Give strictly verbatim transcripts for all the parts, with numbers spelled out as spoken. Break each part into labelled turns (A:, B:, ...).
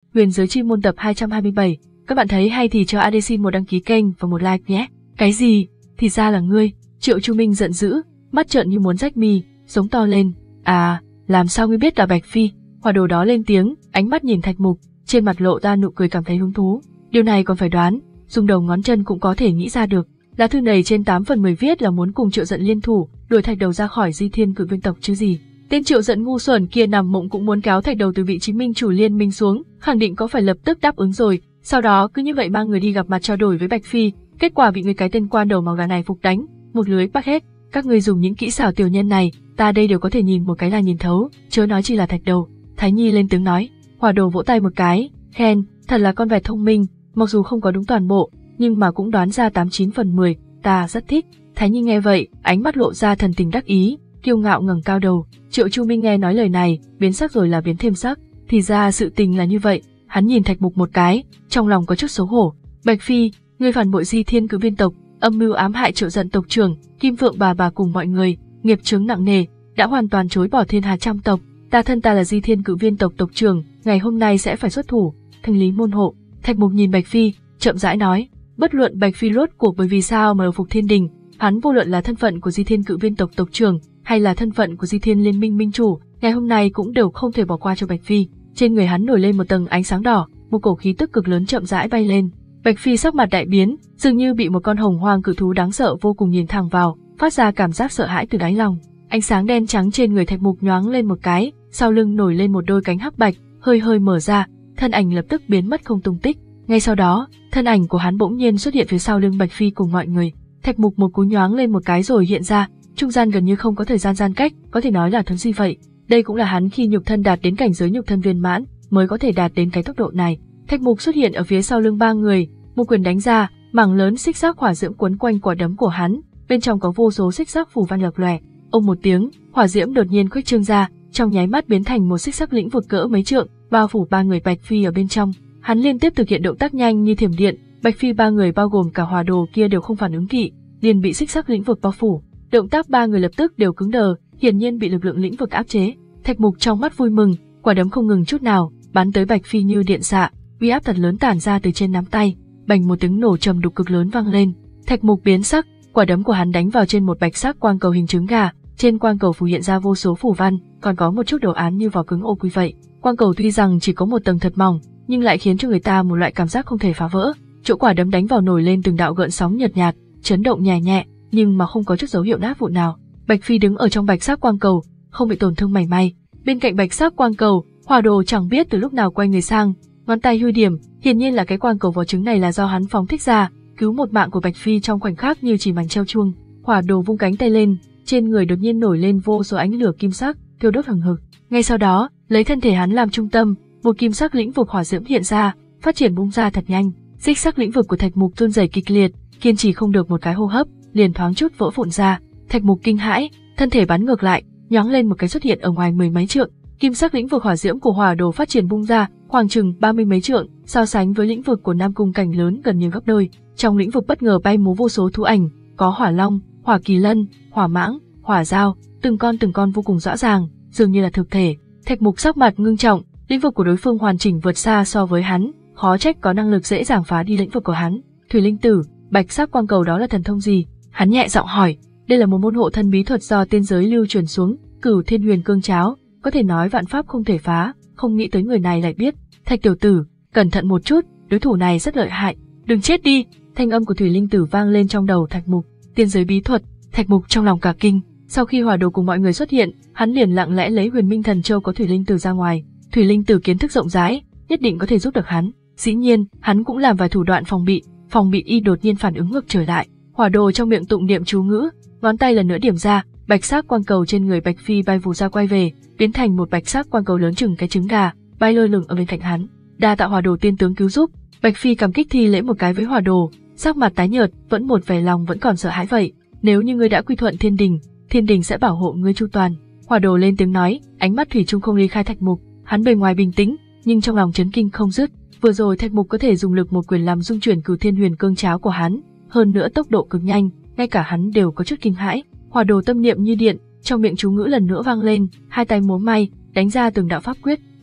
A: Huyền giới chi môn tập hai trăm hai mươi bảy. Các bạn thấy hay thì cho a đê xin một đăng ký kênh và một like nhé. Cái gì? Thì ra là ngươi. Triệu Chu Minh giận dữ, mắt trợn như muốn rách mì, giống to lên. À, làm sao ngươi biết là Bạch Phi? Hỏa đồ đó lên tiếng, ánh mắt nhìn Thạch Mục, trên mặt lộ ra nụ cười cảm thấy hứng thú. Điều này còn phải đoán, dùng đầu ngón chân cũng có thể nghĩ ra được. Lá thư này trên tám phần mười viết là muốn cùng Triệu Dận liên thủ, đuổi Thạch Đầu ra khỏi Di Thiên Cự Viên tộc chứ gì. Tên Triệu Dận ngu xuẩn kia nằm mộng cũng muốn kéo Thạch Đầu từ vị trí minh chủ liên minh xuống, khẳng định có phải lập tức đáp ứng rồi. Sau đó cứ như vậy ba người đi gặp mặt trao đổi với Bạch Phi, kết quả bị người cái tên quan đầu màu gà này phục đánh, một lưới bắt hết. Các ngươi dùng những kỹ xảo tiểu nhân này, ta đây đều có thể nhìn một cái là nhìn thấu, chớ nói chi là Thạch Đầu. Thái Nhi lên tiếng nói. Hỏa đồ vỗ tay một cái, khen, thật là con vẹt thông minh, mặc dù không có đúng toàn bộ, nhưng mà cũng đoán ra tám chín phần mười, ta rất thích. Thái Nhi nghe vậy, ánh mắt lộ ra thần tình đắc ý, kiêu ngạo ngẩng cao đầu. Triệu Chu Minh nghe nói lời này, biến sắc rồi là biến thêm sắc, thì ra sự tình là như vậy. Hắn nhìn Thạch Mục một cái, trong lòng có chút xấu hổ. Bạch Phi, ngươi phản bội Di Thiên Cự Viên tộc, âm mưu ám hại Triệu Dận tộc trưởng, Kim Phượng bà bà cùng mọi người, nghiệp chướng nặng nề, đã hoàn toàn chối bỏ thiên hà trăm tộc. Ta thân ta là Di Thiên Cự Viên tộc tộc trưởng, ngày hôm nay sẽ phải xuất thủ, thanh lý môn hộ. Thạch Mục nhìn Bạch Phi, chậm rãi nói, bất luận Bạch Phi rốt cuộc bởi vì sao mà đầu phục thiên đình, hắn vô luận là thân phận của Di Thiên Cự Viên tộc tộc trưởng, hay là thân phận của Di Thiên Liên Minh minh chủ, ngày hôm nay cũng đều không thể bỏ qua cho Bạch Phi. Trên người hắn nổi lên một tầng ánh sáng đỏ, một cổ khí tức cực lớn chậm rãi bay lên. Bạch Phi sắc mặt đại biến, dường như bị một con hồng hoang cự thú đáng sợ vô cùng nhìn thẳng vào, phát ra cảm giác sợ hãi từ đáy lòng. Ánh sáng đen trắng trên người Thạch Mục nhoáng lên một cái, sau lưng nổi lên một đôi cánh hắc bạch, hơi hơi mở ra, thân ảnh lập tức biến mất không tung tích. Ngay sau đó, thân ảnh của hắn bỗng nhiên xuất hiện phía sau lưng Bạch Phi cùng mọi người. Thạch Mục một cú nhoáng lên một cái rồi hiện ra, trung gian gần như không có thời gian gian cách, có thể nói là thuấn di vậy. Đây cũng là hắn khi nhục thân đạt đến cảnh giới nhục thân viên mãn mới có thể đạt đến cái tốc độ này. Thạch Mục xuất hiện ở phía sau lưng ba người, một quyền đánh ra, mảng lớn xích sắc hỏa diễm quấn quanh quả đấm của hắn, bên trong có vô số xích sắc phù văn lập lòe. Ông một tiếng, hỏa diễm đột nhiên khuếch trương ra, trong nháy mắt biến thành một xích sắc lĩnh vực cỡ mấy trượng, bao phủ ba người Bạch Phi ở bên trong. Hắn liên tiếp thực hiện động tác nhanh như thiểm điện, Bạch Phi ba người bao gồm cả hỏa đồ kia đều không phản ứng kịp, liền bị xích sắc lĩnh vực bao phủ. Động tác ba người lập tức đều cứng đờ, hiển nhiên bị lực lượng lĩnh vực áp chế. Thạch Mục trong mắt vui mừng, quả đấm không ngừng chút nào, bắn tới Bạch Phi như điện xạ, uy áp thật lớn tản ra từ trên nắm tay, bành một tiếng nổ trầm đục cực lớn vang lên. Thạch Mục biến sắc, quả đấm của hắn đánh vào trên một bạch sắc quang cầu hình trứng gà, trên quang cầu phù hiện ra vô số phù văn, còn có một chút đồ án như vỏ cứng ô quy vậy. Quang cầu tuy rằng chỉ có một tầng thật mỏng, nhưng lại khiến cho người ta một loại cảm giác không thể phá vỡ. Chỗ quả đấm đánh vào nổi lên từng đạo gợn sóng nhợt nhạt, chấn động nhẹ nhẹ, nhưng mà không có chút dấu hiệu nát vụn nào. Bạch Phi đứng ở trong bạch sắc quang cầu, không bị tổn thương mảy may. Bên cạnh bạch sắc quang cầu, hỏa đồ chẳng biết từ lúc nào quay người sang, ngón tay huy điểm, hiển nhiên là cái quang cầu vỏ trứng này là do hắn phóng thích ra, cứu một mạng của Bạch Phi trong khoảnh khắc như chỉ mảnh treo chuông. Hỏa đồ vung cánh tay lên, trên người đột nhiên nổi lên vô số ánh lửa kim sắc, thiêu đốt hừng hực. Ngay sau đó, lấy thân thể hắn làm trung tâm, một kim sắc lĩnh vực hỏa diễm hiện ra, phát triển bung ra thật nhanh. Xích sắc lĩnh vực của Thạch Mục run rẩy kịch liệt, kiên trì không được một cái hô hấp, liền thoáng chút vỡ vụn ra. Thạch Mục kinh hãi, thân thể bắn ngược lại, nhoáng lên một cái xuất hiện ở ngoài mười mấy trượng. Kim sắc lĩnh vực hỏa diễm của hỏa đồ phát triển bung ra, khoảng chừng ba mươi mấy trượng, so sánh với lĩnh vực của Nam Cung Cảnh lớn gần như gấp đôi. Trong lĩnh vực bất ngờ bay múa vô số thú ảnh, có hỏa long, hỏa kỳ lân, hỏa mãng, hỏa dao, từng con từng con vô cùng rõ ràng, dường như là thực thể. Thạch Mục sắc mặt ngưng trọng, lĩnh vực của đối phương hoàn chỉnh vượt xa so với hắn, khó trách có năng lực dễ dàng phá đi lĩnh vực của hắn. Thủy linh tử, bạch sắc quang cầu đó là thần thông gì? Hắn nhẹ giọng hỏi. Đây là một môn hộ thân bí thuật do tiên giới lưu truyền xuống, Cửu Thiên Huyền Cương Cháo, có thể nói vạn pháp không thể phá. Không nghĩ tới người này lại biết. Thạch tiểu tử, cẩn thận một chút, đối thủ này rất lợi hại. Đừng chết đi! Thanh âm của Thủy linh tử vang lên trong đầu Thạch Mục. Tiên giới bí thuật. Thạch Mục trong lòng cả kinh. Sau khi hỏa đồ cùng mọi người xuất hiện, hắn liền lặng lẽ lấy Huyền Minh Thần Châu có Thủy linh tử ra ngoài. Thủy linh tử kiến thức rộng rãi, nhất định có thể giúp được hắn. Dĩ nhiên, hắn cũng làm vài thủ đoạn phòng bị, phòng bị y đột nhiên phản ứng ngược trở lại. Hỏa đồ trong miệng tụng niệm chú ngữ, ngón tay lần nữa điểm ra, bạch sắc quang cầu trên người Bạch Phi bay vù ra quay về, biến thành một bạch sắc quang cầu lớn chừng cái trứng gà, bay lơ lửng ở bên cạnh hắn. Đa tạ hỏa đồ tiên tướng cứu giúp. Bạch Phi cảm kích thi lễ một cái với hỏa đồ, sắc mặt tái nhợt, vẫn một vẻ lòng vẫn còn sợ hãi vậy. Nếu như ngươi đã quy thuận thiên đình, thiên đình sẽ bảo hộ ngươi chu toàn. Hỏa đồ lên tiếng nói, ánh mắt thủy chung không ly khai Thạch Mục. Hắn bề ngoài bình tĩnh, nhưng trong lòng chấn kinh không dứt. Vừa rồi Thạch Mục có thể dùng lực một quyền làm dung chuyển Cửu Thiên Huyền Cương Cháo của hắn, hơn nữa tốc độ cực nhanh, ngay cả hắn đều có chút kinh hãi. Hỏa đồ tâm niệm như điện, trong miệng chú ngữ lần nữa vang lên, hai tay múa may, đánh ra từng đạo pháp quyết.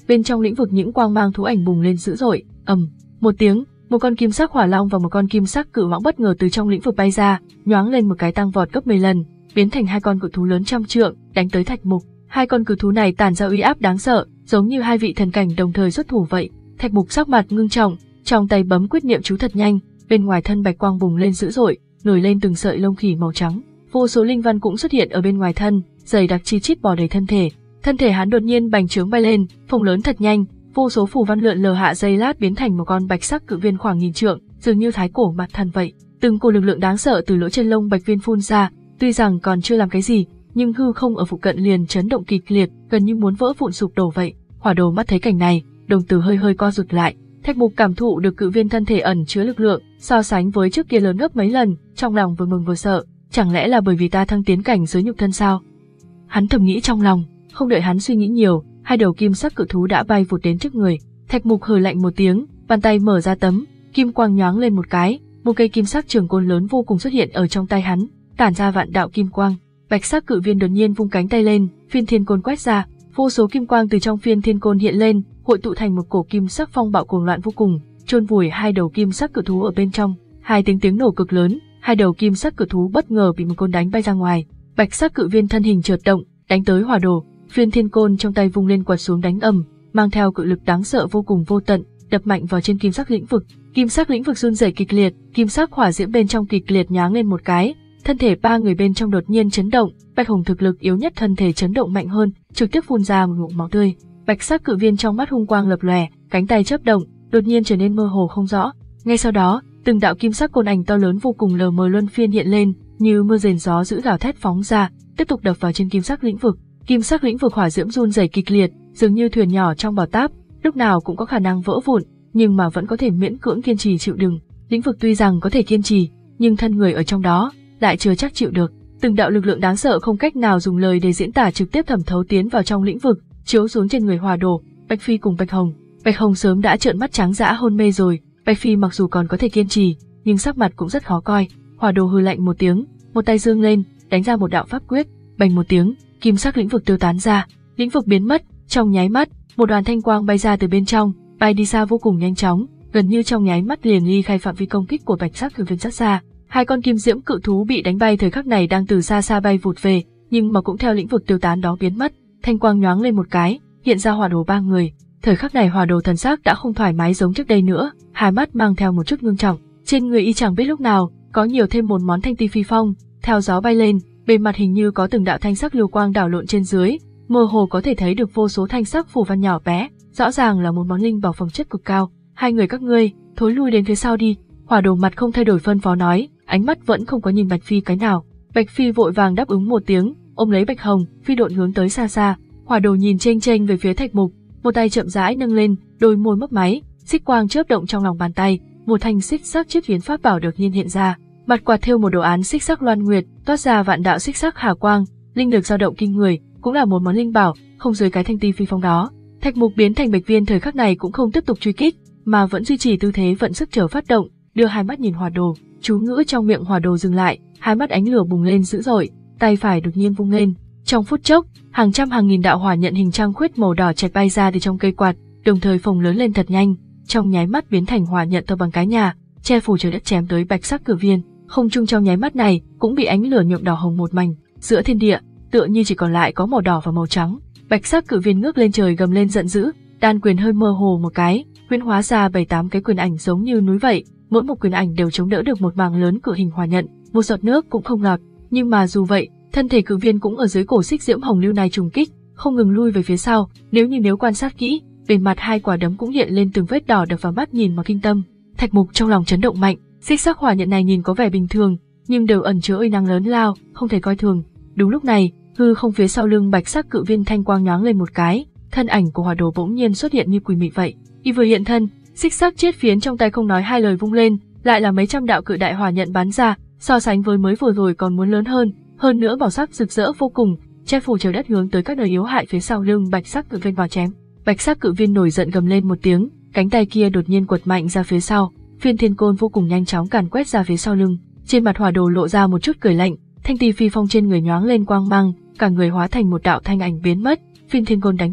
A: bên trong lĩnh vực những quang mang thú ảnh bùng lên dữ dội, ầm, một tiếng, một con kim sắc hỏa long và một con kim sắc cự mãng bất ngờ từ trong lĩnh vực bay ra, nhoáng lên một cái tăng vọt gấp mười lần, biến thành hai con cự thú lớn trăm trượng, đánh tới Thạch Mục. Hai con cự thú này tản ra uy áp đáng sợ, giống như hai vị thần cảnh đồng thời xuất thủ vậy. Thạch Mục sắc mặt ngưng trọng, trong tay bấm quyết niệm chú thật nhanh, bên ngoài thân bạch quang bùng lên dữ dội, nổi lên từng sợi lông khỉ màu trắng. Vô số linh văn cũng xuất hiện ở bên ngoài thân, dày đặc chi chít bò đầy thân thể. Thân thể hắn đột nhiên bành trướng bay lên, phồng lớn thật nhanh, vô số phù văn lượn lờ hạ giây lát biến thành một con bạch sắc cự viên khoảng nghìn trượng, dường như thái cổ mặt thần vậy. Từng cổ lực lượng đáng sợ từ lỗ chân lông bạch viên phun ra, tuy rằng còn chưa làm cái gì, nhưng hư không ở phụ cận liền chấn động kịch liệt, gần như muốn vỡ vụn sụp đổ vậy. Hỏa Đồ mắt thấy cảnh này, đồng tử hơi hơi co rụt lại. Thạch Mục cảm thụ được cự viên thân thể ẩn chứa lực lượng, so sánh với trước kia lớn gấp mấy lần, trong lòng vừa mừng vừa sợ, chẳng lẽ là bởi vì ta thăng tiến cảnh giới nhục thân sao? Hắn thầm nghĩ trong lòng, không đợi hắn suy nghĩ nhiều, hai đầu kim sắc cự thú đã bay vụt đến trước người. Thạch Mục hừ lạnh một tiếng, bàn tay mở ra tấm, kim quang nhoáng lên một cái, một cây kim sắc trường côn lớn vô cùng xuất hiện ở trong tay hắn, tản ra vạn đạo kim quang. Bạch sắc cự viên đột nhiên vung cánh tay lên, phiên thiên côn quét ra, vô số kim quang từ trong phiên thiên côn hiện lên, hội tụ thành một cổ kim sắc phong bạo cuồng loạn vô cùng, chôn vùi hai đầu kim sắc cự thú ở bên trong. Hai tiếng tiếng nổ cực lớn, hai đầu kim sắc cự thú bất ngờ bị một côn đánh bay ra ngoài. Bạch sắc cự viên thân hình chợt động, đánh tới Hỏa Đồ, phiên thiên côn trong tay vung lên quật xuống đánh ầm, mang theo cự lực đáng sợ vô cùng vô tận, đập mạnh vào trên kim sắc lĩnh vực. Kim sắc lĩnh vực run rẩy kịch liệt, kim sắc hỏa diễm bên trong kịch liệt nháng lên một cái, thân thể ba người bên trong đột nhiên chấn động, Bạch Hồng thực lực yếu nhất thân thể chấn động mạnh hơn, trực tiếp phun ra một ngụm máu tươi. Bạch sắc cự viên trong mắt hung quang lập lòe, cánh tay chớp động, đột nhiên trở nên mơ hồ không rõ. Ngay sau đó, từng đạo kim sắc côn ảnh to lớn vô cùng lờ mờ luân phiên hiện lên, như mưa rền gió dữ gào thét phóng ra, tiếp tục đập vào trên kim sắc lĩnh vực. Kim sắc lĩnh vực hỏa diễm run rẩy kịch liệt, dường như thuyền nhỏ trong bão táp, lúc nào cũng có khả năng vỡ vụn, nhưng mà vẫn có thể miễn cưỡng kiên trì chịu đựng. Lĩnh vực tuy rằng có thể kiên trì, nhưng thân người ở trong đó lại chưa chắc chịu được. Từng đạo lực lượng đáng sợ không cách nào dùng lời để diễn tả trực tiếp thẩm thấu tiến vào trong lĩnh vực, chiếu xuống trên người Hỏa Đồ, Bạch Phi cùng Bạch Hồng. Bạch Hồng sớm đã trợn mắt trắng dã hôn mê rồi, Bạch Phi mặc dù còn có thể kiên trì, nhưng sắc mặt cũng rất khó coi. Hỏa Đồ hừ lạnh một tiếng, một tay giương lên, đánh ra một đạo pháp quyết, bành một tiếng, kim sắc lĩnh vực tiêu tán ra, lĩnh vực biến mất, trong nháy mắt, một đoàn thanh quang bay ra từ bên trong, bay đi xa vô cùng nhanh chóng, gần như trong nháy mắt liền ly khai phạm vi công kích của bạch sắc cự viên rất xa. Hai con kim diễm cự thú bị đánh bay thời khắc này đang từ xa xa bay vụt về, nhưng mà cũng theo lĩnh vực tiêu tán đó biến mất, thanh quang nhoáng lên một cái, hiện ra Hỏa Đồ ba người. Thời khắc này Hỏa Đồ thần sắc đã không thoải mái giống trước đây nữa, hai mắt mang theo một chút ngưng trọng, trên người y chẳng biết lúc nào có nhiều thêm một món thanh ti phi phong, theo gió bay lên, bề mặt hình như có từng đạo thanh sắc lưu quang đảo lộn trên dưới, mơ hồ có thể thấy được vô số thanh sắc phù văn nhỏ bé, rõ ràng là một món linh bảo phẩm chất cực cao. Hai người các ngươi, thối lui đến phía sau đi. Hỏa Đồ mặt không thay đổi phân phó nói, ánh mắt vẫn không có nhìn Bạch Phi cái nào. Bạch Phi vội vàng đáp ứng một tiếng, ôm lấy Bạch Hồng, phi độn hướng tới xa xa. Hỏa Đồ nhìn chênh chênh về phía Thạch Mục, một tay chậm rãi nâng lên, đôi môi mấp máy, xích quang chớp động trong lòng bàn tay, một thanh xích sắc chiết phiến pháp bảo đột nhiên hiện ra. Mặt quạt thêu một đồ án xích sắc loan nguyệt, toát ra vạn đạo xích sắc hà quang, linh lực dao động kinh người, cũng là một món linh bảo, không dưới cái thanh ti phi phong đó. Thạch Mục biến thành bạch viên thời khắc này cũng không tiếp tục truy kích, mà vẫn duy trì tư thế vận sức chờ phát động, đưa hai mắt nhìn Hỏa Đồ, chú ngữ trong miệng Hỏa Đồ dừng lại, hai mắt ánh lửa bùng lên dữ dội, tay phải đột nhiên vung lên, trong phút chốc, hàng trăm hàng nghìn đạo hỏa nhận hình trăng khuyết màu đỏ chạch bay ra từ trong cây quạt, đồng thời phồng lớn lên thật nhanh, trong nháy mắt biến thành hỏa nhận to bằng cái nhà, che phủ trời đất chém tới bạch sắc cự viên. Không trung trong nháy mắt này cũng bị ánh lửa nhuộm đỏ hồng một mảnh, giữa thiên địa tựa như chỉ còn lại có màu đỏ và màu trắng. Bạch sắc cự viên ngước lên trời gầm lên giận dữ, đan quyền hơi mơ hồ một cái, huyễn hóa ra bảy tám cái quyền ảnh giống như núi vậy, mỗi một quyền ảnh đều chống đỡ được một mảng lớn cự hình hỏa nhận, một giọt nước cũng không lọt. Nhưng mà dù vậy, thân thể cự viên cũng ở dưới cổ xích diễm hồng lưu này trùng kích, không ngừng lui về phía sau. Nếu như nếu quan sát kỹ, bề mặt hai quả đấm cũng hiện lên từng vết đỏ đập vào mắt nhìn mà kinh tâm. Thạch Mục trong lòng chấn động mạnh, xích sắc hỏa nhận này nhìn có vẻ bình thường, nhưng đều ẩn chứa uy năng lớn lao, không thể coi thường. Đúng lúc này, hư không phía sau lưng bạch sắc cự viên thanh quang nhoáng lên một cái, thân ảnh của Hỏa Đồ bỗng nhiên xuất hiện như quỷ mị vậy. Y vừa hiện thân, xích sắc chiết phiến trong tay không nói hai lời vung lên, lại là mấy trăm đạo cự đại hỏa nhận bắn ra, so sánh với mới vừa rồi còn muốn lớn hơn, hơn nữa màu sắc rực rỡ vô cùng, che phủ trời đất hướng tới các nơi yếu hại phía sau lưng bạch sắc cự viên vào chém. Bạch sắc cự viên nổi giận gầm lên một tiếng, cánh tay kia đột nhiên quật mạnh ra phía sau, phiên thiên côn vô cùng nhanh chóng càn quét ra phía sau lưng. Trên mặt Hỏa Đồ lộ ra một chút cười lạnh, thanh ti phi phong trên người nhoáng lên quang mang, cả người hóa thành một đạo thanh ảnh biến mất, phiên thiên côn đánh hụt.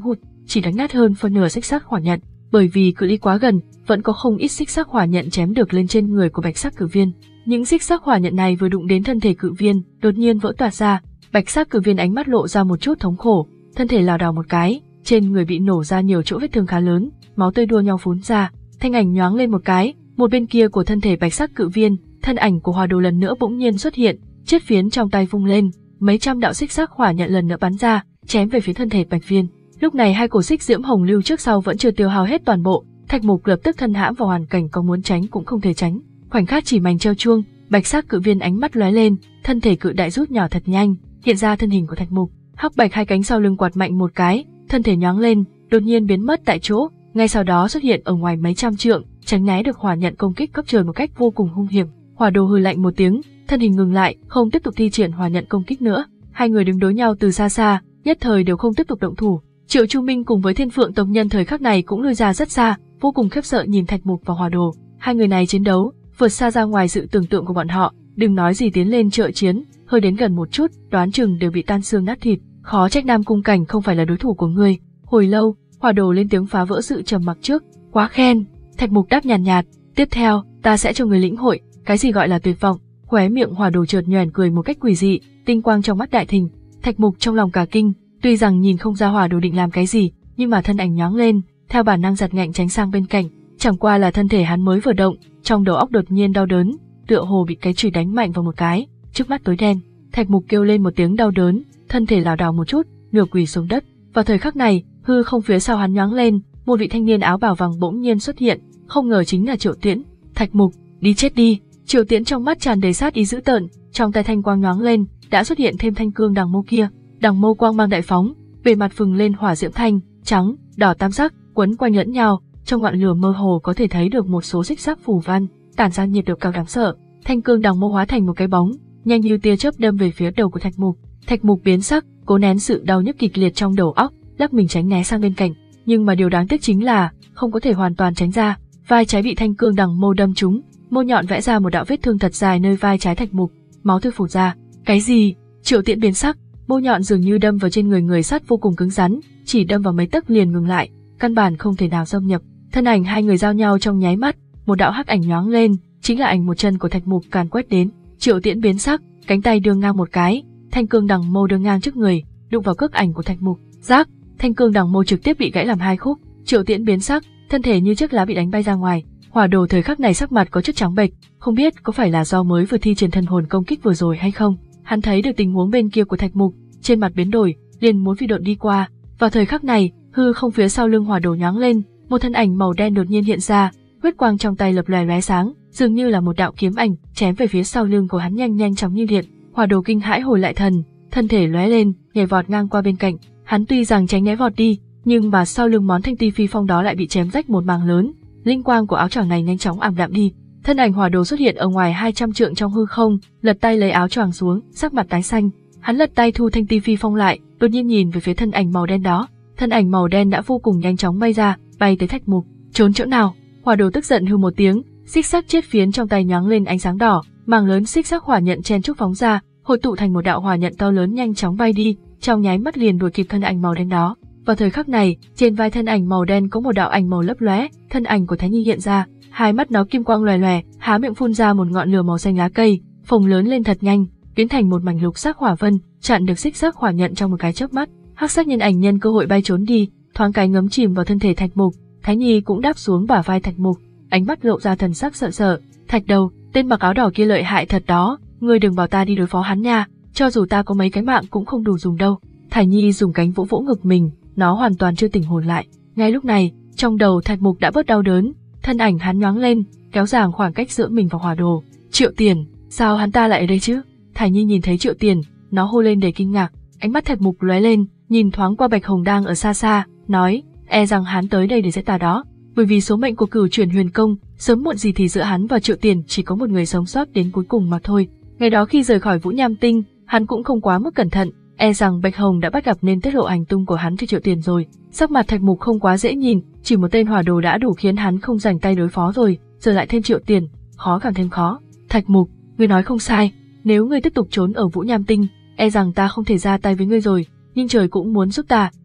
A: chỉ đánh nát hơn phân nửa xích sắc hỏa nhận, bởi vì cự ly quá gần, vẫn có không ít xích sắc hỏa nhận chém được lên trên người của bạch sắc cử viên. Những xích sắc hỏa nhận này vừa đụng đến thân thể cự viên, đột nhiên vỡ toạc ra, bạch sắc cử viên ánh mắt lộ ra một chút thống khổ, thân thể lảo đảo một cái, trên người bị nổ ra nhiều chỗ vết thương khá lớn, máu tươi đua nhau phún ra, thanh ảnh nhoáng lên một cái, một bên kia của thân thể bạch sắc cự viên, thân ảnh của Hỏa Đồ lần nữa bỗng nhiên xuất hiện, chiết phiến trong tay vung lên, mấy trăm đạo xích sắc hỏa nhận lần nữa bắn ra, chém về phía thân thể bạch viên. Lúc này hai cổ xích diễm hồng lưu trước sau vẫn chưa tiêu hao hết toàn bộ, Thạch Mục lập tức thân hãm vào hoàn cảnh có muốn tránh cũng không thể tránh. Khoảnh khắc chỉ mảnh treo chuông, bạch sắc cự viên ánh mắt lóe lên, thân thể cự đại rút nhỏ thật nhanh, hiện ra thân hình của Thạch Mục. Hắc bạch hai cánh sau lưng quạt mạnh một cái, thân thể nhoáng lên, đột nhiên biến mất tại chỗ, ngay sau đó xuất hiện ở ngoài mấy trăm trượng, tránh né được hỏa nhận công kích cấp trời một cách vô cùng hung hiểm. Hỏa Đồ hừ lạnh một tiếng, thân hình ngừng lại, không tiếp tục thi triển hỏa nhận công kích nữa. Hai người đứng đối nhau từ xa xa, nhất thời đều không tiếp tục động thủ. Triệu Chu Minh cùng với Thiên Phượng tộc nhân thời khắc này cũng lùi ra rất xa, vô cùng khiếp sợ nhìn Thạch Mục và Hỏa Đồ. Hai người này chiến đấu vượt xa ra ngoài sự tưởng tượng của bọn họ, đừng nói gì tiến lên trợ chiến, hơi đến gần một chút, đoán chừng đều bị tan xương nát thịt. Khó trách Nam Cung Cảnh không phải là đối thủ của ngươi. Hồi lâu, Hỏa Đồ lên tiếng phá vỡ sự trầm mặc trước. Quá khen. Thạch Mục đáp nhàn nhạt, nhạt. Tiếp theo, ta sẽ cho người lĩnh hội cái gì gọi là tuyệt vọng. Khóe miệng Hỏa Đồ chợt nhoẻn cười một cách quỷ dị, tinh quang trong mắt đại thịnh. Thạch Mục trong lòng cả kinh, tuy rằng nhìn không ra Hỏa Đồ định làm cái gì, nhưng mà thân ảnh nhoáng lên, theo bản năng giật ngạnh tránh sang bên cạnh. Chẳng qua là thân thể hắn mới vừa động, trong đầu óc đột nhiên đau đớn, tựa hồ bị cái chùy đánh mạnh vào một cái, trước mắt tối đen. Thạch Mục kêu lên một tiếng đau đớn, thân thể lảo đảo một chút, nửa quỳ xuống đất. Vào thời khắc này, hư không phía sau hắn nhoáng lên, một vị thanh niên áo bào vàng bỗng nhiên xuất hiện, không ngờ chính là Triệu Tiễn. Thạch Mục, đi chết đi! Triệu Tiễn trong mắt tràn đầy sát ý dữ tợn, trong tay thanh quang nhoáng lên, đã xuất hiện thêm thanh cương đằng mâu kia. Đằng mâu quang mang đại phóng, bề mặt phừng lên hỏa diễm thanh, trắng, đỏ tam sắc, quấn quanh lẫn nhau, trong ngọn lửa mơ hồ có thể thấy được một số xích sắc phù văn, tản ra nhiệt độ cao đáng sợ. Thanh cương đằng mâu hóa thành một cái bóng, nhanh như tia chớp đâm về phía đầu của Thạch Mục. Thạch Mục biến sắc, cố nén sự đau nhức kịch liệt trong đầu óc, lắc mình tránh né sang bên cạnh, nhưng mà điều đáng tiếc chính là không có thể hoàn toàn tránh ra, vai trái bị thanh cương đằng mâu đâm trúng, mâu nhọn vẽ ra một đạo vết thương thật dài nơi vai trái Thạch Mục, máu tươi phụt ra. Cái gì? Triệu Tiễn biến sắc, mâu nhọn dường như đâm vào trên người người sắt vô cùng cứng rắn, chỉ đâm vào mấy tấc liền ngừng lại, căn bản không thể nào xâm nhập. Thân ảnh hai người giao nhau trong nháy mắt, một đạo hắc ảnh nhoáng lên, chính là ảnh một chân của Thạch Mục càn quét đến. Triệu Tiễn biến sắc, cánh tay đưa ngang một cái, thanh cương đằng mâu đưa ngang trước người, đụng vào cước ảnh của Thạch Mục. Rác, thanh cương đằng mâu trực tiếp bị gãy làm hai khúc. Triệu Tiễn biến sắc, thân thể như chiếc lá bị đánh bay ra ngoài. Hỏa Đồ thời khắc này sắc mặt có chút trắng bệch, không biết có phải là do mới vừa thi triển thần hồn công kích vừa rồi hay không. Hắn thấy được tình huống bên kia của Thạch Mục, trên mặt biến đổi, liền muốn phi độn đi qua. Vào thời khắc này, hư không phía sau lưng Hỏa Đồ nhoáng lên, một thân ảnh màu đen đột nhiên hiện ra, huyết quang trong tay lập lòe lóe sáng, dường như là một đạo kiếm ảnh chém về phía sau lưng của hắn nhanh nhanh chóng như điện. Hỏa Đồ kinh hãi hồi lại thần, thân thể lóe lên, nhảy vọt ngang qua bên cạnh. Hắn tuy rằng tránh né vọt đi, nhưng mà sau lưng món thanh ti phi phong đó lại bị chém rách một mảng lớn. Linh quang của áo choàng này nhanh chóng ảm đạm đi. Thân ảnh Hỏa Đồ xuất hiện ở ngoài hai trăm trượng trong hư không, lật tay lấy áo choàng xuống, sắc mặt tái xanh. Hắn lật tay thu thanh ti phi phong lại, đột nhiên nhìn về phía thân ảnh màu đen đó. Thân ảnh màu đen đã vô cùng nhanh chóng bay ra, bay tới Thạch Mục. Trốn chỗ nào? Hỏa Đồ tức giận hừ một tiếng, xích sắc chiết phiến trong tay nhoáng lên ánh sáng đỏ, mảng lớn xích sắc hỏa nhận chen chúc phóng ra, hội tụ thành một đạo hỏa nhận to lớn nhanh chóng bay đi, trong nháy mắt liền đuổi kịp thân ảnh màu đen đó. Vào thời khắc này, trên vai thân ảnh màu đen có một đạo ảnh màu lấp lóe, thân ảnh của Thái Nhi hiện ra, hai mắt nó kim quang lòe lòe, há miệng phun ra một ngọn lửa màu xanh lá cây, phồng lớn lên thật nhanh, biến thành một mảnh lục sắc hỏa vân, chặn được xích sắc hỏa nhận trong một cái chớp mắt. Hắc sắc nhân ảnh nhân cơ hội bay trốn đi, thoáng cái ngấm chìm vào thân thể Thạch Mục. Thái Nhi cũng đáp xuống bả vai Thạch Mục, ánh mắt lộ ra thần sắc sợ sợ. Thạch Đầu, tên mặc áo đỏ kia lợi hại thật đó, ngươi đừng bảo ta đi đối phó hắn nha, cho dù ta có mấy cái mạng cũng không đủ dùng đâu. Thái Nhi dùng cánh vỗ vỗ ngực mình, nó hoàn toàn chưa tỉnh hồn lại. Ngay lúc này, trong đầu Thạch Mục đã bớt đau đớn, thân ảnh hắn nhoáng lên, kéo dài khoảng cách giữa mình và Hỏa Đồ. Triệu Tiền, sao hắn ta lại ở đây chứ? Thái Nhi nhìn thấy Triệu Tiền, nó hô lên đầy kinh ngạc, ánh mắt Thạch Mục lóe lên, nhìn thoáng qua Bạch Hồng đang ở xa xa, nói, e rằng hắn tới đây để giết ta đó. Bởi vì số mệnh của Cửu Chuyển Huyền Công, sớm muộn gì thì giữa hắn và Triệu Tiền chỉ có một người sống sót đến cuối cùng mà thôi. Ngày đó khi rời khỏi Vũ Nham Tinh, hắn cũng không quá mức cẩn thận, e rằng Bạch Hồng đã bắt gặp nên tiết lộ hành tung của hắn cho Triệu Tiền rồi. Sắc mặt Thạch Mục không quá dễ nhìn, chỉ một tên Hỏa Đồ đã đủ khiến hắn không rảnh tay đối phó rồi, giờ lại thêm Triệu Tiền, khó càng thêm khó. Thạch Mục, ngươi nói không sai, nếu ngươi tiếp tục trốn ở Vũ Nham Tinh, e rằng ta không thể ra tay với ngươi rồi, nhưng trời cũng muốn giúp ta,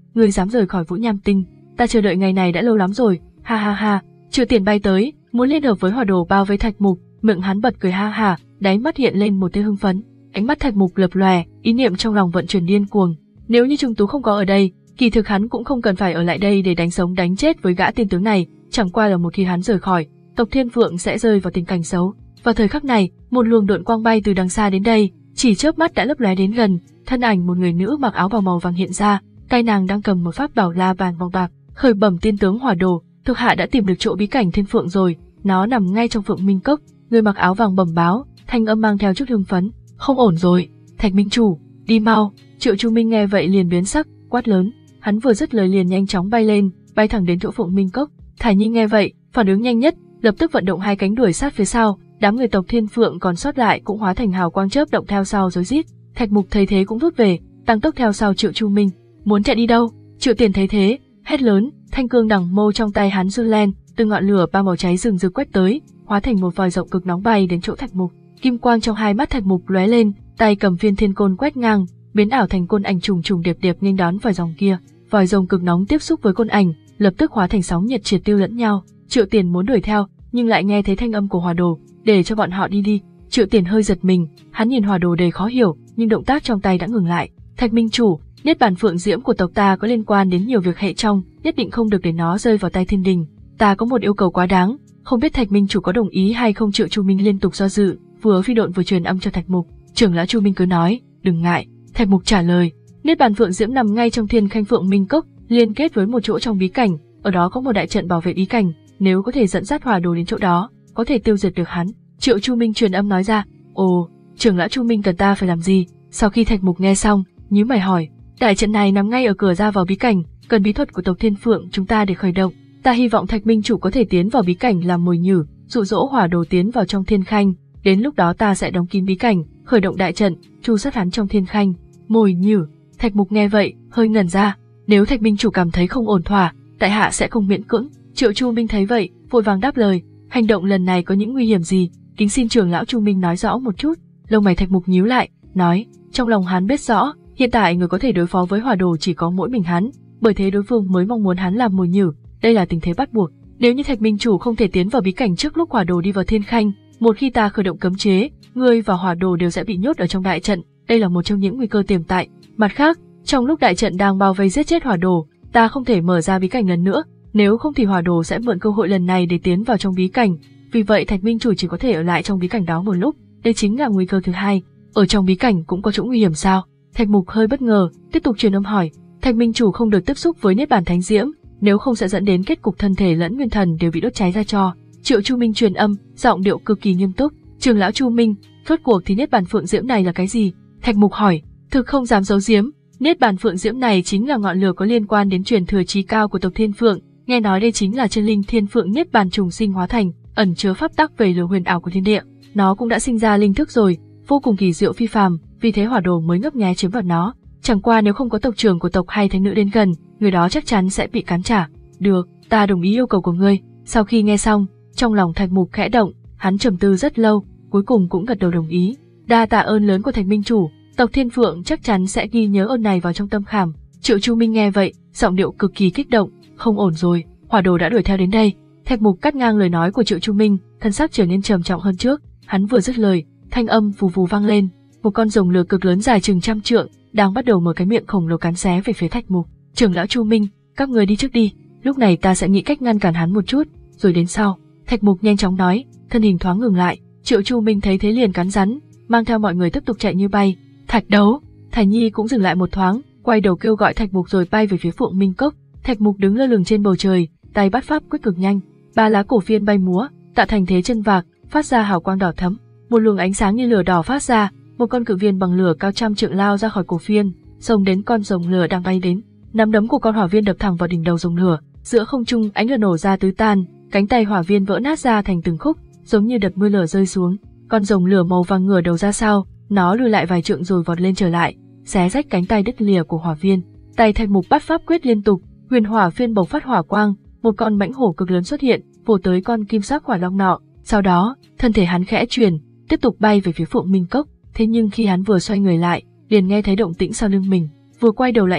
A: ngươi dám rời khỏi Vũ Nham Tinh, ta chờ đợi ngày này đã lâu lắm rồi, ha ha ha. Triệu Tiền bay tới, muốn liên hợp với hỏa đồ bao vây Thạch Mục, miệng hắn bật cười ha ha, đáy mắt hiện lên một tia hưng phấn. Ánh mắt Thạch Mục lập lòe, ý niệm trong lòng vận chuyển điên cuồng. Nếu như Trung Tú không có ở đây, kỳ thực hắn cũng không cần phải ở lại đây để đánh sống đánh chết với gã tiên tướng này, chẳng qua là một khi hắn rời khỏi, tộc Thiên Phượng sẽ rơi vào tình cảnh xấu. Vào thời khắc này, một luồng độn quang bay từ đằng xa đến đây, chỉ chớp mắt đã lấp lóe đến gần, thân ảnh một người nữ mặc áo bào màu vàng hiện ra, tay nàng đang cầm một pháp bảo la bàn màu bạc. Khởi bẩm tiên tướng hỏa đồ, thuộc hạ đã tìm được chỗ bí cảnh Thiên Phượng rồi, nó nằm ngay trong Phượng Minh Cốc. Người mặc áo vàng bẩm báo, thanh âm mang theo chút hưng phấn. Không ổn rồi, Thạch Minh chủ, đi mau. Triệu Chu Minh nghe vậy liền biến sắc, quát lớn. Hắn vừa dứt lời liền nhanh chóng bay lên, bay thẳng đến chỗ Phượng Minh Cốc. Thải Nhi nghe vậy, phản ứng nhanh nhất, lập tức vận động hai cánh đuổi sát phía sau. Đám người tộc Thiên Phượng còn sót lại cũng hóa thành hào quang chớp động theo sau rối rít. Thạch Mục thấy thế cũng rút về, tăng tốc theo sau Triệu Chu Minh. Muốn chạy đi đâu? Triệu Tiền thấy thế, hét lớn, thanh cương đằng mâu trong tay hắn giơ lên, từ ngọn lửa ba màu cháy rừng rực quét tới, hóa thành một vòi rộng cực nóng bay đến chỗ Thạch Mục. Kim quang trong hai mắt Thạch Mục lóe lên, tay cầm viên thiên côn quét ngang, biến ảo thành côn ảnh trùng trùng điệp điệp nghênh đón vòi rồng kia. Vòi rồng cực nóng tiếp xúc với côn ảnh, lập tức hóa thành sóng nhiệt triệt tiêu lẫn nhau. Triệu Tiền muốn đuổi theo, nhưng lại nghe thấy thanh âm của Hỏa Đồ, để cho bọn họ đi đi. Triệu Tiền hơi giật mình, hắn nhìn Hỏa Đồ đầy khó hiểu, nhưng động tác trong tay đã ngừng lại. Thạch Minh chủ, niết bàn phượng diễm của tộc ta có liên quan đến nhiều việc hệ trong, nhất định không được để nó rơi vào tay thiên đình. Ta có một yêu cầu quá đáng, không biết Thạch Minh chủ có đồng ý hay không? Triệu Chu Minh liên tục do dự, vừa phi độn vừa truyền âm cho Thạch Mục. Trưởng lão Chu Minh cứ nói, đừng ngại. Thạch Mục trả lời, niết bàn phượng diễm nằm ngay trong Thiên Khanh Phượng Minh Cốc, liên kết với một chỗ trong bí cảnh, ở đó có một đại trận bảo vệ bí cảnh, nếu có thể dẫn dắt Hỏa Đồ đến chỗ đó, có thể tiêu diệt được hắn. Triệu Chu Minh truyền âm nói ra, ồ, trưởng lão Chu Minh cần ta phải làm gì? Sau khi Thạch Mục nghe xong, nhíu mày hỏi, đại trận này nằm ngay ở cửa ra vào bí cảnh, cần bí thuật của tộc Thiên Phượng chúng ta để khởi động. Ta hy vọng Thạch Minh chủ có thể tiến vào bí cảnh làm mồi nhử, dụ dỗ Hỏa Đồ tiến vào trong Thiên Khanh, đến lúc đó ta sẽ đóng kín bí cảnh, khởi động đại trận, tru sát hắn trong Thiên Khanh. Mồi nhử? Thạch Mục nghe vậy, hơi ngẩn ra, nếu Thạch Minh chủ cảm thấy không ổn thỏa, tại hạ sẽ không miễn cưỡng. Triệu Chu Minh thấy vậy, vội vàng đáp lời, hành động lần này có những nguy hiểm gì, kính xin trưởng lão Chu Minh nói rõ một chút. Lông mày Thạch Mục nhíu lại, nói, trong lòng hắn biết rõ, hiện tại người có thể đối phó với Hỏa Đồ chỉ có mỗi mình hắn, bởi thế đối phương mới mong muốn hắn làm mồi nhử, đây là tình thế bắt buộc. Nếu như Thạch Minh chủ không thể tiến vào bí cảnh trước lúc Hỏa Đồ đi vào Thiên Khanh, một khi ta khởi động cấm chế, ngươi và Hỏa Đồ đều sẽ bị nhốt ở trong đại trận, đây là một trong những nguy cơ tiềm tại. Mặt khác, trong lúc đại trận đang bao vây giết chết Hỏa Đồ, ta không thể mở ra bí cảnh lần nữa, nếu không thì Hỏa Đồ sẽ mượn cơ hội lần này để tiến vào trong bí cảnh. Vì vậy Thạch Minh chủ chỉ có thể ở lại trong bí cảnh đó một lúc, đây chính là nguy cơ thứ hai. Ở trong bí cảnh cũng có chỗ nguy hiểm sao? Thạch Mục hơi bất ngờ, tiếp tục truyền âm hỏi. Thạch Minh chủ không được tiếp xúc với niết bàn thánh diễm, nếu không sẽ dẫn đến kết cục thân thể lẫn nguyên thần đều bị đốt cháy ra tro. Triệu Chu Minh truyền âm, giọng điệu cực kỳ nghiêm túc. Trưởng lão Chu Minh, rốt cuộc thì niết bàn phượng diễm này là cái gì? Thạch Mục hỏi. Thực không dám giấu giếm, niết bàn phượng diễm này chính là ngọn lửa có liên quan đến truyền thừa chí cao của tộc Thiên Phượng. Nghe nói đây chính là chân linh Thiên Phượng niết bàn trùng sinh hóa thành, ẩn chứa pháp tắc về lửa huyền ảo của thiên địa. Nó cũng đã sinh ra linh thức rồi, vô cùng kỳ diệu phi phàm, vì thế Hỏa Đồ mới ngấp nghé chiếm vào nó. Chẳng qua nếu không có tộc trưởng của tộc hay thánh nữ đến gần, người đó chắc chắn sẽ bị cắn trả. Được, ta đồng ý yêu cầu của ngươi. Sau khi nghe xong, trong lòng Thạch Mục khẽ động, hắn trầm tư rất lâu, cuối cùng cũng gật đầu đồng ý. Đa tạ ơn lớn của Thạch Minh chủ, tộc Thiên Phượng chắc chắn sẽ ghi nhớ ơn này vào trong tâm khảm. Triệu Chu Minh nghe vậy, giọng điệu cực kỳ kích động, không ổn rồi, Hỏa Đồ đã đuổi theo đến đây. Thạch Mục cắt ngang lời nói của Triệu Chu Minh, thân sắc trở nên trầm trọng hơn trước. Hắn vừa dứt lời, thanh âm vù vù vang lên, một con rồng lửa cực lớn dài chừng trăm trượng đang bắt đầu mở cái miệng khổng lồ cắn xé về phía Thạch Mục. Trưởng lão Chu Minh, các người đi trước đi, lúc này ta sẽ nghĩ cách ngăn cản hắn một chút, rồi đến sau. Thạch Mục nhanh chóng nói, thân hình thoáng ngừng lại. Triệu Chu Minh thấy thế liền cắn rắn, mang theo mọi người tiếp tục chạy như bay. Thạch Đấu, Thải Nhi cũng dừng lại một thoáng, quay đầu kêu gọi Thạch Mục rồi bay về phía Phượng Minh Cốc. Thạch Mục đứng lơ lửng trên bầu trời, tay bắt pháp quyết cực nhanh, ba lá cổ phiên bay múa, tạo thành thế chân vạc, phát ra hào quang đỏ thẫm. Một luồng ánh sáng như lửa đỏ phát ra, một con cự viên bằng lửa cao trăm trượng lao ra khỏi cổ phiên, xông đến con rồng lửa đang bay đến. Nắm đấm của con hỏa viên đập thẳng vào đỉnh đầu rồng lửa, giữa không trung ánh lửa nổ ra tứ tan, cánh tay hỏa viên vỡ nát ra thành từng khúc, giống như đợt mưa lửa rơi xuống. Con rồng lửa màu vàng ngửa đầu ra sau, nó lùi lại vài trượng rồi vọt lên trở lại, xé rách cánh tay đứt lìa của hỏa viên. Tay Thạch Mục bắt pháp quyết liên tục, huyền hỏa phiên bộc phát hỏa quang, một con mãnh hổ cực lớn xuất hiện, vồ tới con kim sắc hỏa long nọ. Sau đó, thân thể hắn khẽ chuyển, tiếp tục bay về phía Phượng Minh Cốc. Thế nhưng khi hắn vừa xoay người lại, liền nghe thấy động tĩnh sau lưng mình, vừa quay đầu lại nhìn,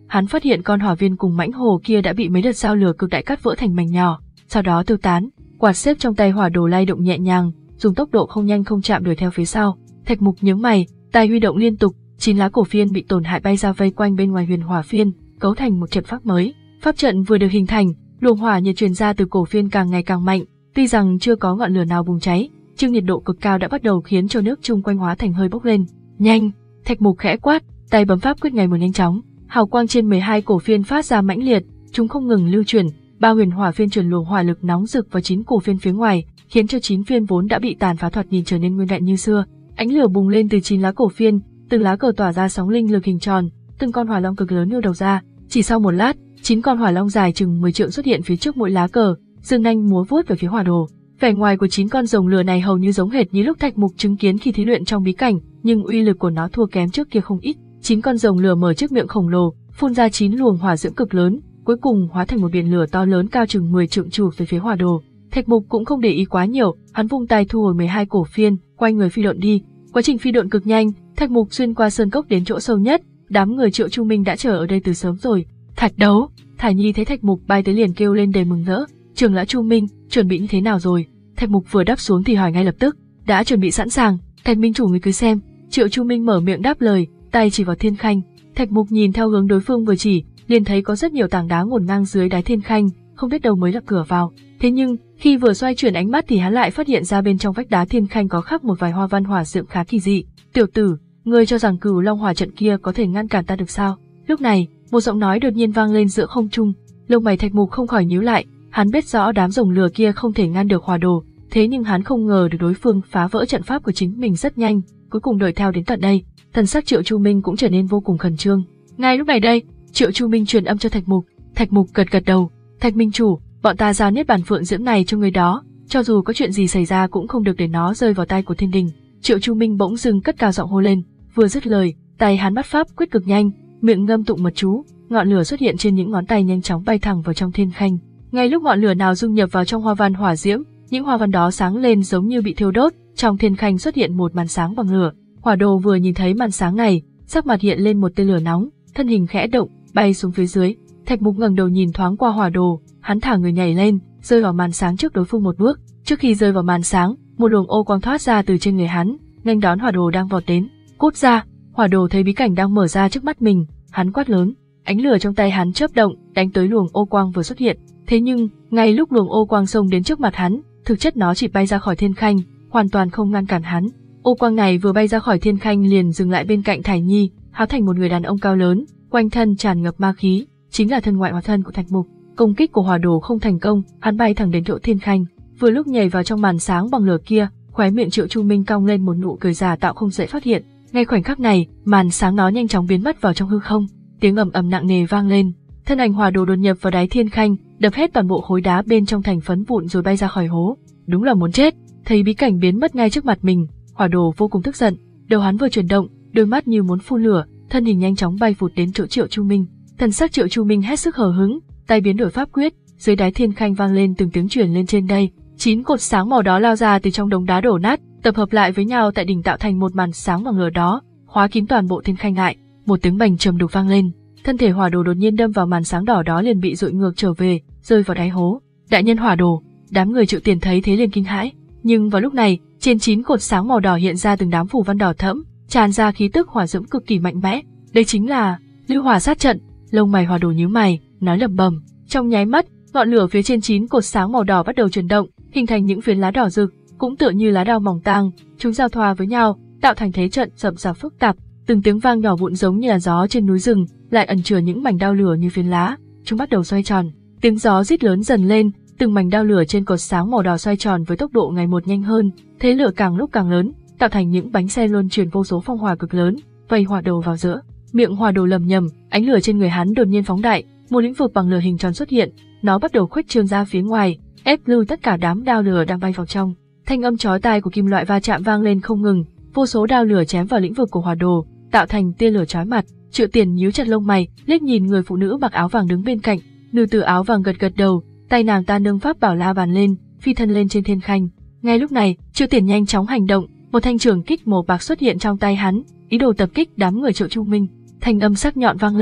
A: hắn phát hiện con hỏa viên cùng mãnh hồ kia đã bị mấy đợt sao lửa cực đại cắt vỡ thành mảnh nhỏ, sau đó tiêu tán. Quạt xếp trong tay hỏa đồ lay động nhẹ nhàng, dùng tốc độ không nhanh không chậm đuổi theo phía sau. Thạch Mục nhướng mày, tay huy động liên tục, chín lá cổ phiên bị tổn hại bay ra vây quanh bên ngoài huyền hỏa phiên, cấu thành một trận pháp mới. Pháp trận vừa được hình thành, luồng hỏa nhiệt truyền ra từ cổ phiên càng ngày càng mạnh, tuy rằng chưa có ngọn lửa nào bùng cháy, nhưng nhiệt độ cực cao đã bắt đầu khiến cho nước chung quanh hóa thành hơi bốc lên. Nhanh! Thạch Mục khẽ quát, tay bấm pháp quyết ngày một nhanh chóng. Hào quang trên mười hai cổ phiên phát ra mãnh liệt, chúng không ngừng lưu chuyển, ba huyền hỏa phiên truyền luồng hỏa lực nóng rực vào chín cổ phiên phía ngoài, khiến cho chín phiên vốn đã bị tàn phá thoạt nhìn trở nên nguyên vẹn như xưa. Ánh lửa bùng lên từ chín lá cổ phiên, từng lá cờ tỏa ra sóng linh lực hình tròn, từng con hỏa long cực lớn nhô đầu ra. Chỉ sau một lát, chín con hỏa long dài chừng mười trượng xuất hiện phía trước mỗi lá cờ, dương nanh múa vuốt về phía hỏa đồ. Vẻ ngoài của chín con rồng lửa này hầu như giống hệt như lúc Thạch Mục chứng kiến khi thí luyện trong bí cảnh, nhưng uy lực của nó thua kém trước kia không ít. Chín con rồng lửa mở chiếc miệng khổng lồ, phun ra chín luồng hỏa diễm cực lớn, cuối cùng hóa thành một biển lửa to lớn cao chừng mười trượng chụp về phía hỏa đồ. Thạch Mục cũng không để ý quá nhiều, hắn vung tay thu hồi mười hai cổ phiên, quay người phi độn đi. Quá trình phi độn cực nhanh, Thạch Mục xuyên qua sơn cốc đến chỗ sâu nhất, đám người Triệu Chu Minh đã chờ ở đây từ sớm rồi. Thạch đấu, Thả Nhi thấy Thạch Mục bay tới liền kêu lên đầy mừng rỡ. Trưởng lão Chu Minh, chuẩn bị như thế nào rồi? Thạch Mục vừa đáp xuống thì hỏi ngay lập tức. Đã chuẩn bị sẵn sàng, Thạch Minh chủ người cứ xem. Triệu Chu Minh mở miệng đáp lời, tay chỉ vào thiên khanh. Thạch Mục nhìn theo hướng đối phương vừa chỉ, liền thấy có rất nhiều tảng đá ngổn ngang dưới đáy thiên khanh, không biết đâu mới là cửa vào. Thế nhưng khi vừa xoay chuyển ánh mắt thì hắn lại phát hiện ra bên trong vách đá thiên khanh có khắc một vài hoa văn hỏa diễm khá kỳ dị. Tiểu tử, ngươi cho rằng Cửu Long hỏa trận kia có thể ngăn cản ta được sao? Lúc này, một giọng nói đột nhiên vang lên giữa không trung. Lông mày Thạch Mục không khỏi nhíu lại, hắn biết rõ đám rồng lửa kia không thể ngăn được hỏa đồ, thế nhưng hắn không ngờ được đối phương phá vỡ trận pháp của chính mình rất nhanh, cuối cùng đuổi theo đến tận đây. Thần sắc Triệu Chu Minh cũng trở nên vô cùng khẩn trương. Ngay lúc này đây, Triệu Chu Minh truyền âm cho Thạch Mục. Thạch Mục gật gật đầu. Thạch Minh chủ, bọn ta giao niết bàn phượng diễm này cho người đó, cho dù có chuyện gì xảy ra cũng không được để nó rơi vào tay của thiên đình. Triệu Chu Minh bỗng dưng cất cao giọng hô lên, vừa dứt lời, tay hắn bắt pháp quyết cực nhanh, miệng ngâm tụng mật chú, ngọn lửa xuất hiện trên những ngón tay nhanh chóng bay thẳng vào trong thiên khanh. Ngay lúc ngọn lửa nào dung nhập vào trong hoa văn hỏa diễm, những hoa văn đó sáng lên giống như bị thiêu đốt, trong thiên khanh xuất hiện một màn sáng bằng lửa. Hỏa đồ vừa nhìn thấy màn sáng này, sắc mặt hiện lên một tia lửa nóng, thân hình khẽ động, bay xuống phía dưới. Thạch Mục ngẩng đầu nhìn thoáng qua hỏa đồ, hắn thả người nhảy lên, rơi vào màn sáng trước đối phương một bước. Trước khi rơi vào màn sáng, một luồng ô quang thoát ra từ trên người hắn, nghênh đón hỏa đồ đang vọt đến. Cút ra! Hỏa đồ thấy bí cảnh đang mở ra trước mắt mình, hắn quát lớn. Ánh lửa trong tay hắn chớp động, đánh tới luồng ô quang vừa xuất hiện. Thế nhưng, ngay lúc luồng ô quang xông đến trước mặt hắn, thực chất nó chỉ bay ra khỏi thiên khanh, hoàn toàn không ngăn cản hắn. Ô quang này vừa bay ra khỏi thiên khanh liền dừng lại bên cạnh Thải Nhi, hóa thành một người đàn ông cao lớn, quanh thân tràn ngập ma khí, chính là thân ngoại hóa thân của Thạch Mục. Công kích của hỏa đồ không thành công, hắn bay thẳng đến chỗ thiên khanh, vừa lúc nhảy vào trong màn sáng bằng lửa kia, khóe miệng Triệu Chu Minh cong lên một nụ cười giả tạo không dễ phát hiện. Ngay khoảnh khắc này, màn sáng nó nhanh chóng biến mất vào trong hư không, tiếng ầm ầm nặng nề vang lên, thân ảnh hỏa đồ đột nhập vào đáy thiên khanh, đập hết toàn bộ khối đá bên trong thành phấn vụn rồi bay ra khỏi hố. Đúng là muốn chết. Thấy bí cảnh biến mất ngay trước mặt mình, hỏa đồ vô cùng tức giận, đầu hắn vừa chuyển động, đôi mắt như muốn phun lửa, thân hình nhanh chóng bay vụt đến chỗ Triệu Chu Minh. Thần sắc Triệu Chu Minh hết sức hờ hững, tay biến đổi pháp quyết, dưới đáy thiên khanh vang lên từng tiếng truyền lên trên đây. Chín cột sáng màu đó lao ra từ trong đống đá đổ nát, tập hợp lại với nhau tại đỉnh tạo thành một màn sáng bằng lửa đó, khóa kín toàn bộ thiên khanh lại. Một tiếng bành trầm đục vang lên, thân thể hỏa đồ đột nhiên đâm vào màn sáng đỏ đó liền bị dội ngược trở về, rơi vào đáy hố. Đại nhân hỏa đồ, đám người Triệu Tiền thấy thế liền kinh hãi. Nhưng vào lúc này, trên chín cột sáng màu đỏ hiện ra từng đám phù văn đỏ thẫm, tràn ra khí tức hỏa diễm cực kỳ mạnh mẽ. Đây chính là lưu hỏa sát trận. Lông mày hỏa đồ nhíu mày, nói lẩm bẩm. Trong nháy mắt, ngọn lửa phía trên chín cột sáng màu đỏ bắt đầu chuyển động, hình thành những phiến lá đỏ rực, cũng tựa như lá đào mỏng tang, chúng giao thoa với nhau, tạo thành thế trận rậm rạp phức tạp. Từng tiếng vang nhỏ vụn giống như là gió trên núi rừng, lại ẩn chứa những mảnh đao lửa như phiến lá, chúng bắt đầu xoay tròn. Tiếng gió rít lớn dần lên, từng mảnh đao lửa trên cột sáng màu đỏ xoay tròn với tốc độ ngày một nhanh hơn, thế lửa càng lúc càng lớn, tạo thành những bánh xe luân chuyển vô số phong hỏa cực lớn, vây hỏa đồ vào giữa. Miệng hỏa đồ lầm nhầm, ánh lửa trên người hắn đột nhiên phóng đại, một lĩnh vực bằng lửa hình tròn xuất hiện, nó bắt đầu khuếch trương ra phía ngoài, ép lui tất cả đám đao lửa đang bay vào trong. Thanh âm chói tai của kim loại va chạm vang lên không ngừng, vô số đao lửa chém vào lĩnh vực của hỏa đồ, tạo thành tia lửa chói mặt. Triệu Tiền nhíu chặt lông mày, liếc nhìn người phụ nữ mặc áo vàng đứng bên cạnh. Nữ tử áo vàng gật gật đầu, tay nàng ta nâng pháp bảo la bàn lên, phi thân lên trên thiên khanh. Ngay lúc này, Triệu Tiền nhanh chóng hành động, một thanh trường kích màu bạc xuất hiện trong tay hắn, ý đồ tập kích đám người Triệu Chu Minh. Thanh âm sắc nhọn vang lên,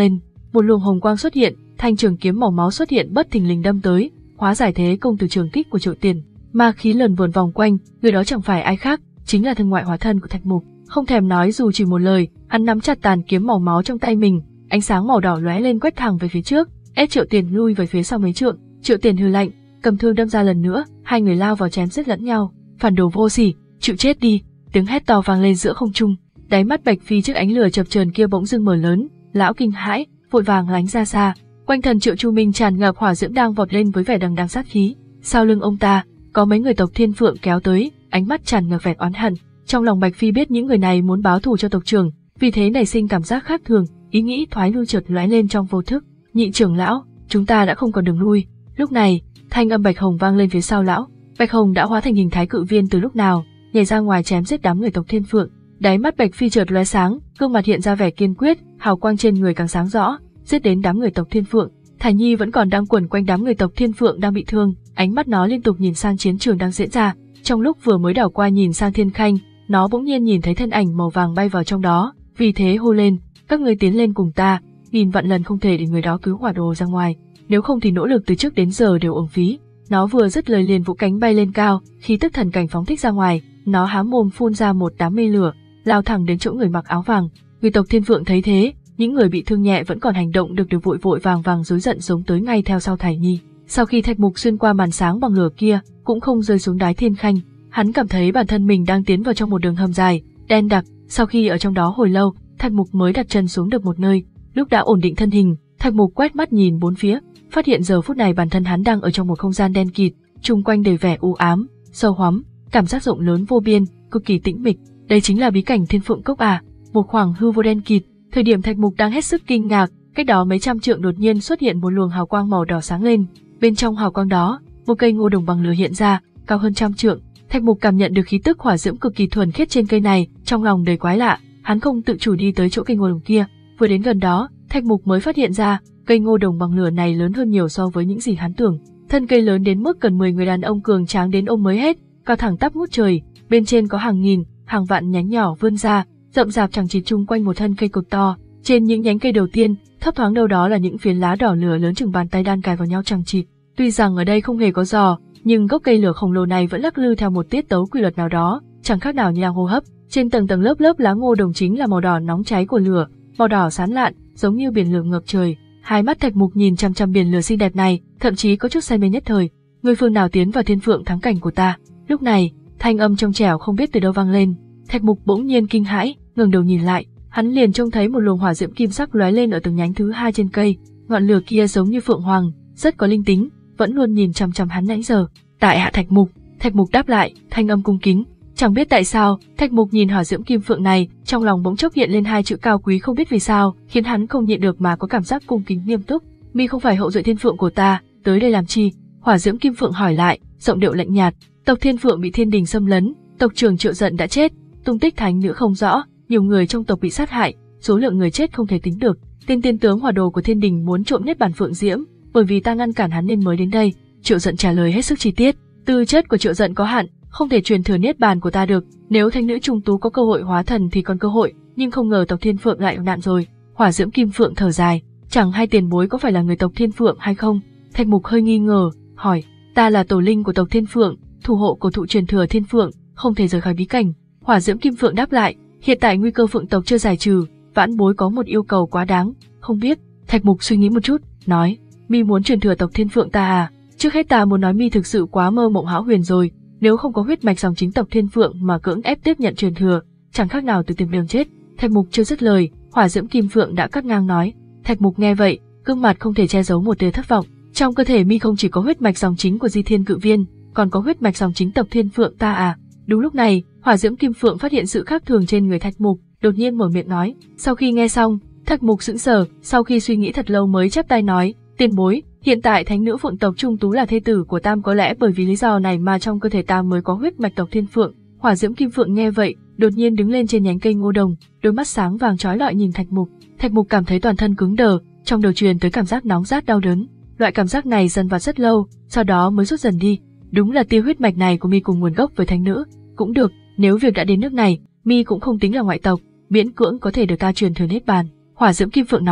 A: một luồng hồng quang xuất hiện, thanh trường kiếm màu máu xuất hiện bất thình lình đâm tới, hóa giải thế công từ trường kích của Triệu Tiền. Ma khí lờn vờn vòng quanh, người đó chẳng phải ai khác, chính là thân ngoại hóa thân của Thạch Mục. Không thèm nói dù chỉ một lời, hắn nắm chặt tàn kiếm màu máu trong tay mình, ánh sáng màu đỏ lóe lên quét thẳng về phía trước, ép Triệu Tiền lui về phía sau mấy trượng. Triệu Tiền hừ lạnh, cầm thương đâm ra lần nữa, hai người lao vào chém giết lẫn nhau. Phản đồ vô sỉ, chịu chết đi! Tiếng hét to vang lên giữa không trung, đáy mắt Bạch Phi trước ánh lửa chập chờn kia bỗng dưng mở lớn, lão kinh hãi, vội vàng lánh ra xa. Quanh thân Triệu Chu Minh tràn ngập hỏa diễm đang vọt lên với vẻ đằng đằng sát khí. Sau lưng ông ta, có mấy người tộc Thiên Phượng kéo tới, ánh mắt tràn ngập vẻ oán hận. Trong lòng Bạch Phi biết những người này muốn báo thù cho tộc trưởng, vì thế nảy sinh cảm giác khác thường, ý nghĩ thoái lui chợt lóe lên trong vô thức. Nhị trưởng lão, chúng ta đã không còn đường lui. Lúc này, thanh âm Bạch Hồng vang lên phía sau lão. Bạch Hồng đã hóa thành hình thái cự viên từ lúc nào, nhảy ra ngoài chém giết đám người tộc Thiên Phượng. Đáy mắt Bạch Phi chợt lóe sáng, gương mặt hiện ra vẻ kiên quyết, hào quang trên người càng sáng rõ, giết đến đám người tộc Thiên Phượng. Thải Nhi vẫn còn đang quẩn quanh đám người tộc Thiên Phượng đang bị thương, ánh mắt nó liên tục nhìn sang chiến trường đang diễn ra. Trong lúc vừa mới đảo qua nhìn sang Thiên Khanh, nó bỗng nhiên nhìn thấy thân ảnh màu vàng bay vào trong đó, vì thế hô lên, các ngươi tiến lên cùng ta, nghìn vạn lần không thể để người đó cứu hỏa đồ ra ngoài, nếu không thì nỗ lực từ trước đến giờ đều uổng phí. Nó vừa dứt lời liền vỗ cánh bay lên cao, khí tức thần cảnh phóng thích ra ngoài, nó há mồm phun ra một đám mây lửa, lao thẳng đến chỗ người mặc áo vàng. Người tộc Thiên Phượng thấy thế, những người bị thương nhẹ vẫn còn hành động được đều vội vội vàng vàng rối giận giống tới ngay theo sau Thải Nhi. Sau khi Thạch Mục xuyên qua màn sáng bằng lửa kia, cũng không rơi xuống đáy Thiên Khanh, hắn cảm thấy bản thân mình đang tiến vào trong một đường hầm dài, đen đặc. Sau khi ở trong đó hồi lâu, Thạch Mục mới đặt chân xuống được một nơi. Lúc đã ổn định thân hình, Thạch Mục quét mắt nhìn bốn phía, phát hiện giờ phút này bản thân hắn đang ở trong một không gian đen kịt, chung quanh đầy vẻ u ám, sâu hoắm, cảm giác rộng lớn vô biên, cực kỳ tĩnh mịch. Đây chính là bí cảnh Thiên Phượng Cốc à? Một khoảng hư vô đen kịt. Thời điểm Thạch Mục đang hết sức kinh ngạc, cách đó mấy trăm trượng đột nhiên xuất hiện một luồng hào quang màu đỏ sáng lên. Bên trong hào quang đó, một cây ngô đồng bằng lửa hiện ra, cao hơn trăm trượng. Thạch Mục cảm nhận được khí tức hỏa diễm cực kỳ thuần khiết trên cây này, trong lòng đầy quái lạ. Hắn không tự chủ đi tới chỗ cây ngô đồng kia. Vừa đến gần đó, Thạch Mục mới phát hiện ra, cây ngô đồng bằng lửa này lớn hơn nhiều so với những gì hắn tưởng. Thân cây lớn đến mức cần mười người đàn ông cường tráng đến ôm mới hết, cao thẳng tắp ngút trời. Bên trên có hàng nghìn, hàng vạn nhánh nhỏ vươn ra, rậm rạp chằng chịt chung quanh một thân cây cực to. Trên những nhánh cây đầu tiên, thấp thoáng đâu đó là những phiến lá đỏ lửa lớn chừng bàn tay đan cài vào nhau chằng chịt. Tuy rằng ở đây không hề có gió, nhưng gốc cây lửa khổng lồ này vẫn lắc lư theo một tiết tấu quy luật nào đó, chẳng khác nào như đang hô hấp. Trên tầng tầng lớp lớp lá ngô đồng chính là màu đỏ nóng cháy của lửa, màu đỏ sáng lạn, giống như biển lửa ngập trời. Hai mắt Thạch Mục nhìn chăm chăm biển lửa xinh đẹp này, thậm chí có chút say mê nhất thời. Người phương nào tiến vào Thiên Phượng thắng cảnh của ta? Lúc này, thanh âm trong trẻo không biết từ đâu vang lên. Thạch Mục bỗng nhiên kinh hãi, ngẩng đầu nhìn lại, hắn liền trông thấy một luồng hỏa diễm kim sắc lóe lên ở từng nhánh thứ hai trên cây. Ngọn lửa kia giống như phượng hoàng, rất có linh tính, vẫn luôn nhìn chằm chằm hắn nãy giờ. Tại hạ Thạch Mục. Thạch Mục đáp lại, thanh âm cung kính. Chẳng biết tại sao, Thạch Mục nhìn hỏa diễm kim phượng này, trong lòng bỗng chốc hiện lên hai chữ cao quý không biết vì sao, khiến hắn không nhịn được mà có cảm giác cung kính nghiêm túc. Mi không phải hậu duệ Thiên Phượng của ta, tới đây làm chi? Hỏa diễm kim phượng hỏi lại, giọng điệu lạnh nhạt. Tộc Thiên Phượng bị thiên đình xâm lấn, tộc trưởng Triệu Giận đã chết, tung tích thánh nữ không rõ, nhiều người trong tộc bị sát hại, số lượng người chết không thể tính được. Tên tiên tướng hỏa đồ của thiên đình muốn trộm niết bàn phượng diễm, bởi vì ta ngăn cản hắn nên mới đến đây. Triệu Giận trả lời hết sức chi tiết. Tư chất của Triệu Giận có hạn, không thể truyền thừa niết bàn của ta được. Nếu thánh nữ trung tú có cơ hội hóa thần thì còn cơ hội, nhưng không ngờ tộc Thiên Phượng lại gặp nạn rồi. Hỏa diễm kim phượng thở dài, chẳng hay tiền bối có phải là người tộc Thiên Phượng hay không? Thạch Mục hơi nghi ngờ, hỏi, ta là tổ linh của tộc Thiên Phượng, thủ hộ của thụ truyền thừa Thiên Phượng, không thể rời khỏi bí cảnh. Hỏa diễm kim phượng đáp lại, hiện tại nguy cơ phượng tộc chưa giải trừ, vãn bối có một yêu cầu quá đáng, không biết. Thạch Mục suy nghĩ một chút, nói, mi muốn truyền thừa tộc Thiên Phượng ta à? Trước hết ta muốn nói mi thực sự quá mơ mộng hão huyền rồi, nếu không có huyết mạch dòng chính tộc Thiên Phượng mà cưỡng ép tiếp nhận truyền thừa, chẳng khác nào từ tìm đường chết. Thạch Mục chưa dứt lời, hỏa diễm kim phượng đã cắt ngang nói. Thạch Mục nghe vậy, gương mặt không thể che giấu một tia thất vọng. Trong cơ thể mi không chỉ có huyết mạch dòng chính của Di Thiên Cự Viên, còn có huyết mạch dòng chính tộc Thiên Phượng ta à? Đúng lúc này, hỏa diễm kim phượng phát hiện sự khác thường trên người Thạch Mục, đột nhiên mở miệng nói. Sau khi nghe xong, Thạch Mục sững sờ, sau khi suy nghĩ thật lâu mới chắp tay nói, tiền bối, hiện tại thánh nữ phượng tộc Trung Tú là thê tử của Tam, có lẽ bởi vì lý do này mà trong cơ thể Tam mới có huyết mạch tộc Thiên Phượng. Hỏa diễm kim phượng nghe vậy, đột nhiên đứng lên trên nhánh cây ngô đồng, đôi mắt sáng vàng chói lọi nhìn Thạch Mục. Thạch Mục cảm thấy toàn thân cứng đờ, trong đầu truyền tới cảm giác nóng rát đau đớn. Loại cảm giác này dần vặt rất lâu, sau đó mới rút dần đi. Đúng là tia huyết mạch này của mi cùng nguồn gốc với thánh nữ. Cũng được, nếu việc đã đến nước này, mi cũng không tính là ngoại tộc, miễn cưỡng có thể được ta truyền thừa niết bàn. Hỏa diễm kim phượng nói.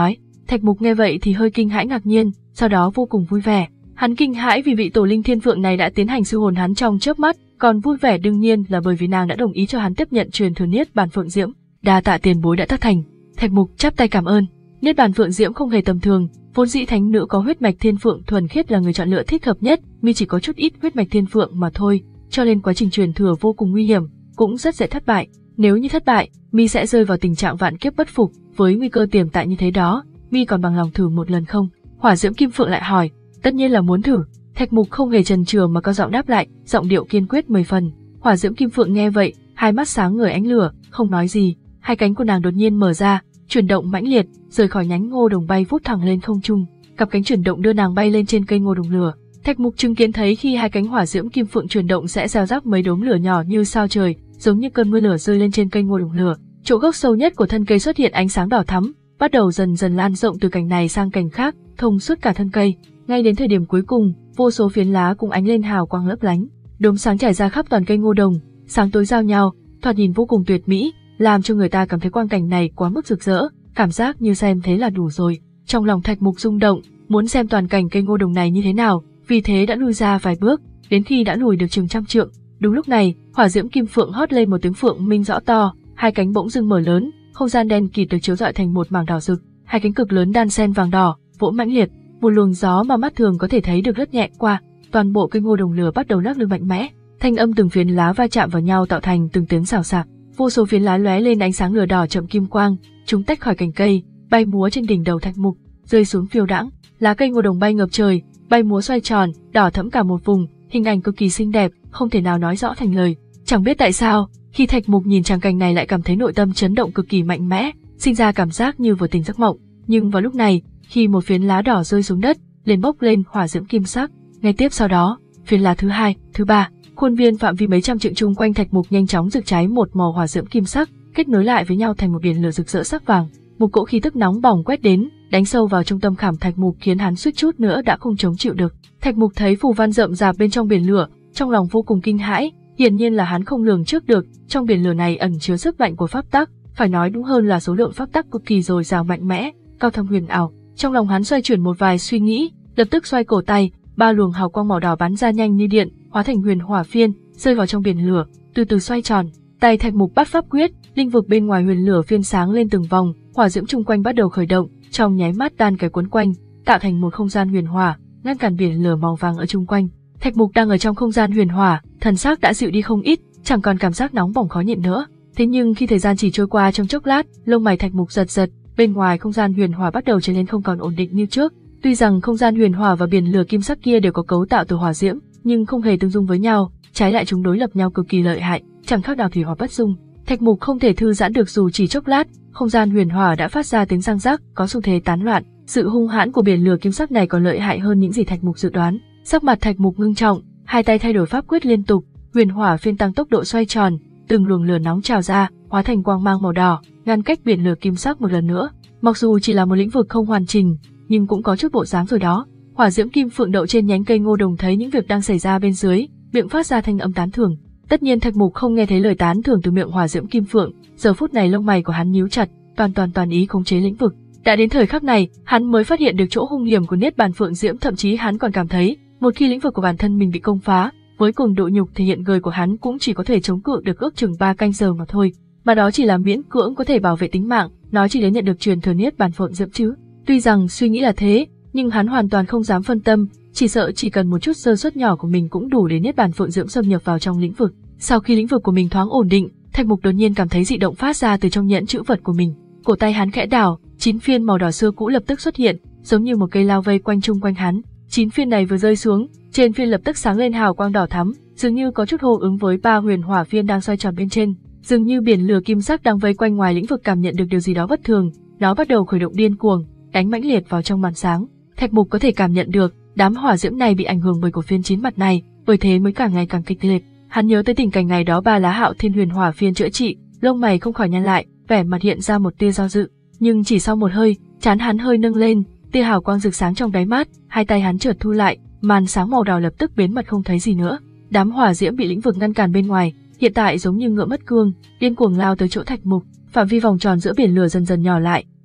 A: Thạch Mục nghe vậy thì hơi kinh hãi ngạc nhiên, sau đó vô cùng vui vẻ. Hắn kinh hãi vì vị tổ linh thiên phượng này đã tiến hành siêu hồn hắn trong chớp mắt, còn vui vẻ đương nhiên là bởi vì nàng đã đồng ý cho hắn tiếp nhận truyền thừa Niết Bàn Phượng Diễm. Đa tạ tiền bối đã tác thành. Thạch Mục chắp tay cảm ơn. Niết Bàn Phượng Diễm không hề tầm thường, vốn dĩ thánh nữ có huyết mạch thiên phượng thuần khiết là người chọn lựa thích hợp nhất, mi chỉ có chút ít huyết mạch thiên phượng mà thôi, cho nên quá trình truyền thừa vô cùng nguy hiểm, cũng rất dễ thất bại. Nếu như thất bại, mi sẽ rơi vào tình trạng vạn kiếp bất phục, với nguy cơ tiềm tại như thế đó, mi còn bằng lòng thử một lần không? Hỏa Diễm Kim Phượng lại hỏi. Tất nhiên là muốn thử. Thạch Mục không hề chần chừ mà có giọng đáp lại, giọng điệu kiên quyết mười phần. Hỏa Diễm Kim Phượng nghe vậy, hai mắt sáng ngời ánh lửa, không nói gì. Hai cánh của nàng đột nhiên mở ra, chuyển động mãnh liệt, rời khỏi nhánh ngô đồng bay vút thẳng lên không trung. Cặp cánh chuyển động đưa nàng bay lên trên cây ngô đồng lửa. Thạch Mục chứng kiến thấy khi hai cánh Hỏa Diễm Kim Phượng chuyển động sẽ gieo rắc mấy đốm lửa nhỏ như sao trời, giống như cơn mưa lửa rơi lên trên cây ngô đồng lửa. Chỗ gốc sâu nhất của thân cây xuất hiện ánh sáng đỏ thắm, bắt đầu dần dần lan rộng từ cành này sang cành khác, thông suốt cả thân cây. Ngay đến thời điểm cuối cùng, vô số phiến lá cũng ánh lên hào quang lấp lánh, đốm sáng trải ra khắp toàn cây ngô đồng, sáng tối giao nhau, thoạt nhìn vô cùng tuyệt mỹ, làm cho người ta cảm thấy quang cảnh này quá mức rực rỡ, cảm giác như xem thế là đủ rồi. Trong lòng Thạch Mục rung động, muốn xem toàn cảnh cây ngô đồng này như thế nào, vì thế đã lùi ra vài bước, đến khi đã lùi được chừng trăm trượng. Đúng lúc này, Hỏa Diễm Kim Phượng hót lên một tiếng phượng minh rõ to, hai cánh bỗng dưng mở lớn, không gian đen kịt được chiếu rọi thành một mảng đỏ rực, hai cánh cực lớn đan xen vàng đỏ, vỗ mãnh liệt, một luồng gió mà mắt thường có thể thấy được lướt nhẹ qua, toàn bộ cây ngô đồng lửa bắt đầu lắc lư mạnh mẽ, thanh âm từng phiến lá va chạm vào nhau tạo thành từng tiếng xào xạc, vô số phiến lá lóe lên ánh sáng lửa đỏ chậm kim quang, chúng tách khỏi cành cây, bay múa trên đỉnh đầu Thạch Mục, rơi xuống phiêu đãng, lá cây ngô đồng bay ngập trời, bay múa xoay tròn, đỏ thẫm cả một vùng, hình ảnh cực kỳ xinh đẹp, không thể nào nói rõ thành lời. Chẳng biết tại sao, khi Thạch Mục nhìn tràng cảnh này lại cảm thấy nội tâm chấn động cực kỳ mạnh mẽ, sinh ra cảm giác như vừa tỉnh giấc mộng. Nhưng vào lúc này, khi một phiến lá đỏ rơi xuống đất, liền bốc lên hỏa diễm kim sắc. Ngay tiếp sau đó, phiến lá thứ hai, thứ ba, khuôn viên phạm vi mấy trăm trượng chung quanh Thạch Mục nhanh chóng rực cháy một màu hỏa diễm kim sắc, kết nối lại với nhau thành một biển lửa rực rỡ sắc vàng. Một cỗ khí tức nóng bỏng quét đến, đánh sâu vào trung tâm khảm Thạch Mục khiến hắn suýt chút nữa đã không chống chịu được. Thạch Mục thấy phù văn rậm rạp bên trong biển lửa, trong lòng vô cùng kinh hãi, hiển nhiên là hắn không lường trước được, trong biển lửa này ẩn chứa sức mạnh của pháp tắc, phải nói đúng hơn là số lượng pháp tắc cực kỳ dồi dào mạnh mẽ, cao thâm huyền ảo. Trong lòng hắn xoay chuyển một vài suy nghĩ, lập tức xoay cổ tay, ba luồng hào quang màu đỏ bắn ra nhanh như điện, hóa thành huyền hỏa phiên, rơi vào trong biển lửa, từ từ xoay tròn. Tay Thạch Mục bắt pháp quyết, linh vực bên ngoài huyền lửa phiên sáng lên từng vòng, hỏa diễm chung quanh bắt đầu khởi động, trong nháy mắt đan cái cuốn quanh, tạo thành một không gian huyền hỏa, ngăn cản biển lửa màu vàng ở chung quanh. Thạch Mục đang ở trong không gian huyền hỏa, thần sắc đã dịu đi không ít, chẳng còn cảm giác nóng bỏng khó nhịn nữa. Thế nhưng khi thời gian chỉ trôi qua trong chốc lát, lông mày Thạch Mục giật giật, bên ngoài không gian huyền hỏa bắt đầu trở nên không còn ổn định như trước. Tuy rằng không gian huyền hỏa và biển lửa kim sắc kia đều có cấu tạo từ hỏa diễm, nhưng không hề tương dung với nhau, trái lại chúng đối lập nhau cực kỳ lợi hại, chẳng khác nào thủy hỏa bất dung. Thạch Mục không thể thư giãn được dù chỉ chốc lát, không gian huyền hỏa đã phát ra tiếng răng rắc, có xu thế tán loạn. Sự hung hãn của biển lửa kim sắc này còn lợi hại hơn những gì Thạch Mục dự đoán. Sắc mặt Thạch Mục ngưng trọng, hai tay thay đổi pháp quyết liên tục, huyền hỏa phiên tăng tốc độ xoay tròn, từng luồng lửa nóng trào ra, hóa thành quang mang màu đỏ, ngăn cách biển lửa kim sắc một lần nữa. Mặc dù chỉ là một lĩnh vực không hoàn chỉnh, nhưng cũng có chút bộ dáng rồi đó. Hỏa diễm kim phượng đậu trên nhánh cây ngô đồng thấy những việc đang xảy ra bên dưới, miệng phát ra thanh âm tán thưởng. Tất nhiên Thạch Mục không nghe thấy lời tán thưởng từ miệng hỏa diễm kim phượng, giờ phút này lông mày của hắn nhíu chặt, toàn toàn toàn ý khống chế lĩnh vực. Đã đến thời khắc này, hắn mới phát hiện được chỗ hung hiểm của Niết Bàn Phượng Diễm, thậm chí hắn còn cảm thấy, một khi lĩnh vực của bản thân mình bị công phá, với cường độ nhục thì hiện người của hắn cũng chỉ có thể chống cự được ước chừng ba canh giờ mà thôi, mà đó chỉ là miễn cưỡng có thể bảo vệ tính mạng, nói chỉ đến nhận được truyền thừa Niết Bàn Phượng Diễm chứ. Tuy rằng suy nghĩ là thế, nhưng hắn hoàn toàn không dám phân tâm, chỉ sợ chỉ cần một chút sơ suất nhỏ của mình cũng đủ để Niết Bàn Phượng Diễm xâm nhập vào trong lĩnh vực. Sau khi lĩnh vực của mình thoáng ổn định, Thạch Mục đột nhiên cảm thấy dị động phát ra từ trong nhẫn chữ vật của mình. Cổ tay hắn khẽ đảo, chín phiên màu đỏ xưa cũ lập tức xuất hiện, giống như một cây lao vây quanh chung quanh hắn. Chín phiên này vừa rơi xuống, trên phiên lập tức sáng lên hào quang đỏ thắm, dường như có chút hô ứng với ba huyền hỏa phiên đang xoay tròn bên trên. Dường như biển lửa kim sắc đang vây quanh ngoài lĩnh vực cảm nhận được điều gì đó bất thường, nó bắt đầu khởi động điên cuồng, đánh mãnh liệt vào trong màn sáng. Thạch Mục có thể cảm nhận được, đám hỏa diễm này bị ảnh hưởng bởi cổ phiên chín mặt này, bởi thế mới càng ngày càng kịch liệt. Hắn nhớ tới tình cảnh ngày đó ba lá Hạo Thiên huyền hỏa phiên chữa trị, lông mày không khỏi nhăn lại, vẻ mặt hiện ra một tia do dự. Nhưng chỉ sau một hơi, trán hắn hơi nâng lên, tia hào quang rực sáng trong đáy mắt, hai tay hắn chợt thu lại, màn sáng màu đỏ lập tức biến mất không thấy gì nữa. Đám hỏa diễm bị lĩnh vực ngăn cản bên ngoài, hiện tại giống như ngựa mất cương, điên cuồng lao tới chỗ Thạch Mục. Phạm vi vòng tròn giữa biển lửa dần dần nhỏ lại,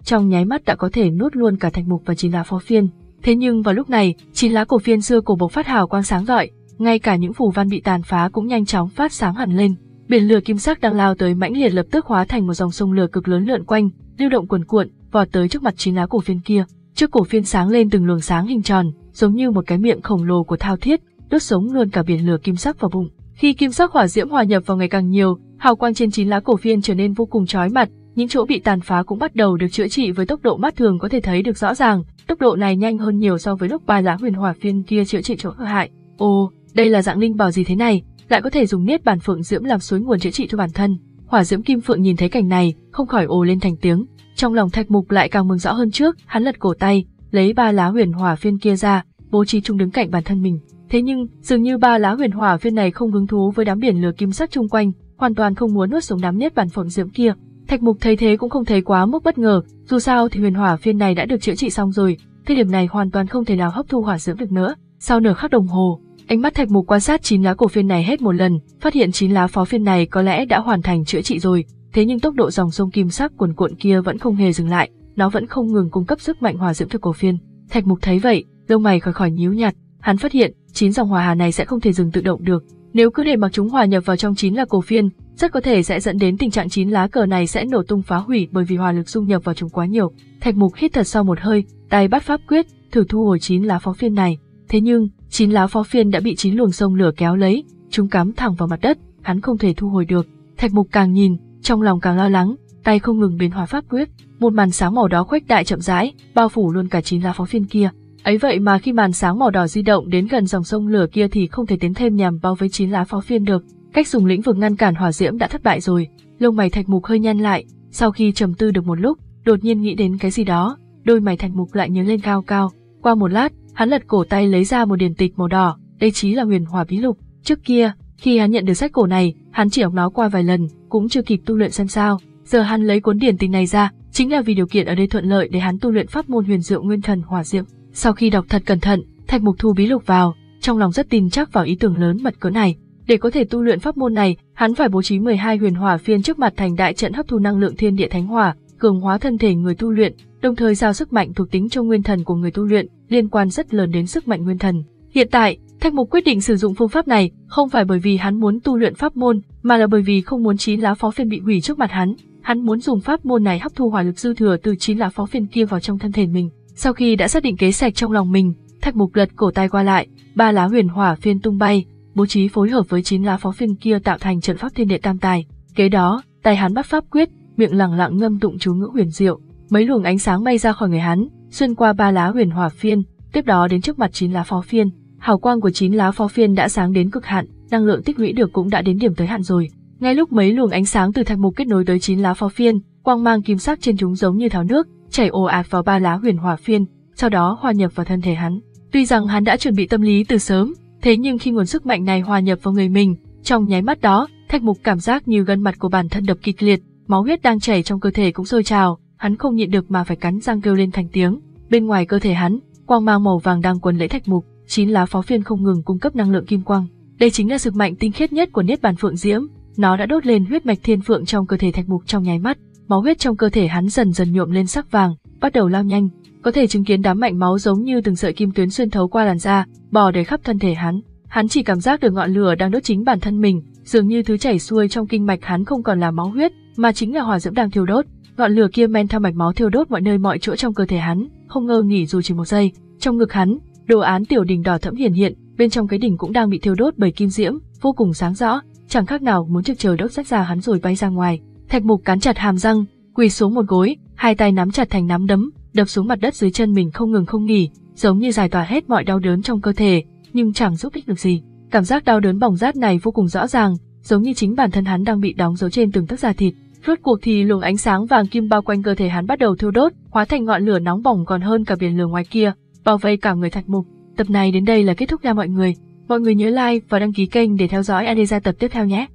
A: trong nháy mắt đã có thể nuốt luôn cả Thạch Mục và chín lá phó phiên. Thế nhưng vào lúc này, chín lá cổ phiên xưa cổ bộc phát hào quang sáng rọi, ngay cả những phù văn bị tàn phá cũng nhanh chóng phát sáng hẳn lên. Biển lửa kim sắc đang lao tới mãnh liệt lập tức hóa thành một dòng sông lửa cực lớn lượn quanh, lưu động cuồn cuộn, vọt tới trước mặt chín lá cổ phiên kia. Trước cổ phiên sáng lên từng luồng sáng hình tròn, giống như một cái miệng khổng lồ của thao thiết, đốt sống luôn cả biển lửa kim sắc vào bụng. Khi kim sắc hỏa diễm hòa nhập vào ngày càng nhiều, hào quang trên chín lá cổ phiên trở nên vô cùng chói mặt, những chỗ bị tàn phá cũng bắt đầu được chữa trị với tốc độ mắt thường có thể thấy được rõ ràng. Tốc độ này nhanh hơn nhiều so với lúc ba lá huyền hỏa phiên kia chữa trị chỗ hư hại. Ồ, đây là dạng linh bảo gì thế này, lại có thể dùng niết bàn phượng diễm làm suối nguồn chữa trị cho bản thân. Hỏa diễm kim phượng nhìn thấy cảnh này, không khỏi ồ lên thành tiếng. Trong lòng Thạch Mục lại càng mừng rõ hơn trước, hắn lật cổ tay, lấy ba lá huyền hỏa phiên kia ra, bố trí chúng đứng cạnh bản thân mình. Thế nhưng, dường như ba lá huyền hỏa phiên này không hứng thú với đám biển lửa kim sắc chung quanh, hoàn toàn không muốn nuốt sống đám niết bàn phượng diễm kia. Thạch Mục thấy thế cũng không thấy quá mức bất ngờ, dù sao thì huyền hỏa phiên này đã được chữa trị xong rồi, thời điểm này hoàn toàn không thể nào hấp thu hỏa diễm được nữa. Sau nửa khắc đồng hồ, ánh mắt Thạch Mục quan sát chín lá cổ phiên này hết một lần, phát hiện chín lá phó phiên này có lẽ đã hoàn thành chữa trị rồi, thế nhưng tốc độ dòng sông kim sắc cuồn cuộn kia vẫn không hề dừng lại, nó vẫn không ngừng cung cấp sức mạnh hỏa diễm cho cổ phiên. Thạch Mục thấy vậy, lông mày khỏi khỏi nhíu nhặt, hắn phát hiện chín dòng hỏa hà này sẽ không thể dừng tự động được, nếu cứ để mặc chúng hòa nhập vào trong chín lá cổ phiên, rất có thể sẽ dẫn đến tình trạng chín lá cờ này sẽ nổ tung phá hủy bởi vì hỏa lực dung nhập vào chúng quá nhiều. Thạch Mục hít thật sâu một hơi, tay bắt pháp quyết, thử thu hồi chín lá phó phiên này. Thế nhưng, chín lá phó phiên đã bị chín luồng sông lửa kéo lấy, chúng cắm thẳng vào mặt đất, hắn không thể thu hồi được. Thạch Mục càng nhìn, trong lòng càng lo lắng, tay không ngừng biến hóa pháp quyết, một màn sáng màu đỏ khuếch đại chậm rãi, bao phủ luôn cả chín lá phó phiên kia. Ấy vậy mà khi màn sáng màu đỏ di động đến gần dòng sông lửa kia thì không thể tiến thêm nhằm bao với chín lá phó phiên được. Cách dùng lĩnh vực ngăn cản hỏa diễm đã thất bại rồi. Lông mày Thạch Mục hơi nhăn lại, sau khi trầm tư được một lúc, đột nhiên nghĩ đến cái gì đó, đôi mày Thạch Mục lại nhớ lên cao cao. Qua một lát, hắn lật cổ tay lấy ra một điển tịch màu đỏ, đây chính là Huyền Hỏa Bí Lục. Trước kia, khi hắn nhận được sách cổ này, hắn chỉ đọc nó qua vài lần, cũng chưa kịp tu luyện xem sao. Giờ hắn lấy cuốn điển tịch này ra, chính là vì điều kiện ở đây thuận lợi để hắn tu luyện pháp môn Huyền Diệu Nguyên Thần Hỏa Diệm. Sau khi đọc thật cẩn thận, Thạch Mục thu bí lục vào, trong lòng rất tin chắc vào ý tưởng lớn mật cỡ này. Để có thể tu luyện pháp môn này, hắn phải bố trí mười hai huyền hỏa phiên trước mặt thành đại trận hấp thu năng lượng thiên địa thánh hỏa, cường hóa thân thể người tu luyện, đồng thời giao sức mạnh thuộc tính cho nguyên thần của người tu luyện, liên quan rất lớn đến sức mạnh nguyên thần. Hiện tại, Thạch Mục quyết định sử dụng phương pháp này, không phải bởi vì hắn muốn tu luyện pháp môn, mà là bởi vì không muốn chín lá phó phiên bị hủy trước mặt hắn. Hắn muốn dùng pháp môn này hấp thu hỏa lực dư thừa từ chín lá phó phiên kia vào trong thân thể mình. Sau khi đã xác định kế sách trong lòng mình, Thạch Mục lật cổ tay qua lại, ba lá huyền hỏa phiên tung bay, bố trí phối hợp với chín lá phó phiên kia tạo thành trận pháp thiên địa tam tài. Kế đó, tay hắn bắt pháp quyết, miệng lẳng lặng ngâm tụng chú ngữ huyền diệu, mấy luồng ánh sáng bay ra khỏi người hắn, xuyên qua ba lá huyền hỏa phiên, tiếp đó đến trước mặt chín lá phó phiên. Hào quang của chín lá phó phiên đã sáng đến cực hạn, năng lượng tích lũy được cũng đã đến điểm tới hạn rồi. Ngay lúc mấy luồng ánh sáng từ Thạch Mục kết nối tới chín lá phó phiên, quang mang kim sắc trên chúng giống như tháo nước, chảy ồ ạt vào ba lá huyền hỏa phiên, sau đó hòa nhập vào thân thể hắn. Tuy rằng hắn đã chuẩn bị tâm lý từ sớm, thế nhưng khi nguồn sức mạnh này hòa nhập vào người mình, trong nháy mắt đó, Thạch Mục cảm giác như gân mặt của bản thân đập kịch liệt, máu huyết đang chảy trong cơ thể cũng sôi trào, hắn không nhịn được mà phải cắn răng kêu lên thành tiếng. Bên ngoài cơ thể hắn, quang mang màu vàng đang quấn lấy Thạch Mục, chín lá phó phiên không ngừng cung cấp năng lượng kim quang. Đây chính là sức mạnh tinh khiết nhất của Niết Bàn Phượng Diễm, nó đã đốt lên huyết mạch thiên phượng trong cơ thể Thạch Mục trong nháy mắt, máu huyết trong cơ thể hắn dần dần nhuộm lên sắc vàng, bắt đầu lao nhanh, có thể chứng kiến đám mạch máu giống như từng sợi kim tuyến xuyên thấu qua làn da, bò đầy khắp thân thể hắn. Hắn chỉ cảm giác được ngọn lửa đang đốt chính bản thân mình, dường như thứ chảy xuôi trong kinh mạch hắn không còn là máu huyết, mà chính là hỏa diễm đang thiêu đốt. Ngọn lửa kia men theo mạch máu thiêu đốt mọi nơi mọi chỗ trong cơ thể hắn, không ngơ nghỉ dù chỉ một giây. Trong ngực hắn, đồ án tiểu đỉnh đỏ thẫm hiển hiện, bên trong cái đỉnh cũng đang bị thiêu đốt bởi kim diễm, vô cùng sáng rõ, chẳng khác nào muốn trực trời đốt rách ra hắn rồi bay ra ngoài. Thạch Mục cắn chặt hàm răng, quỳ xuống một gối, hai tay nắm chặt thành nắm đấm, đập xuống mặt đất dưới chân mình không ngừng không nghỉ, giống như giải tỏa hết mọi đau đớn trong cơ thể, nhưng chẳng giúp ích được gì. Cảm giác đau đớn bỏng rát này vô cùng rõ ràng, giống như chính bản thân hắn đang bị đóng dấu trên từng tấc da thịt. Rốt cuộc thì luồng ánh sáng vàng kim bao quanh cơ thể hắn bắt đầu thiêu đốt, hóa thành ngọn lửa nóng bỏng còn hơn cả biển lửa ngoài kia, bao vây cả người Thạch Mục. Tập này đến đây là kết thúc nha mọi người. Mọi người nhớ like và đăng ký kênh để theo dõi Adesa tập tiếp theo nhé.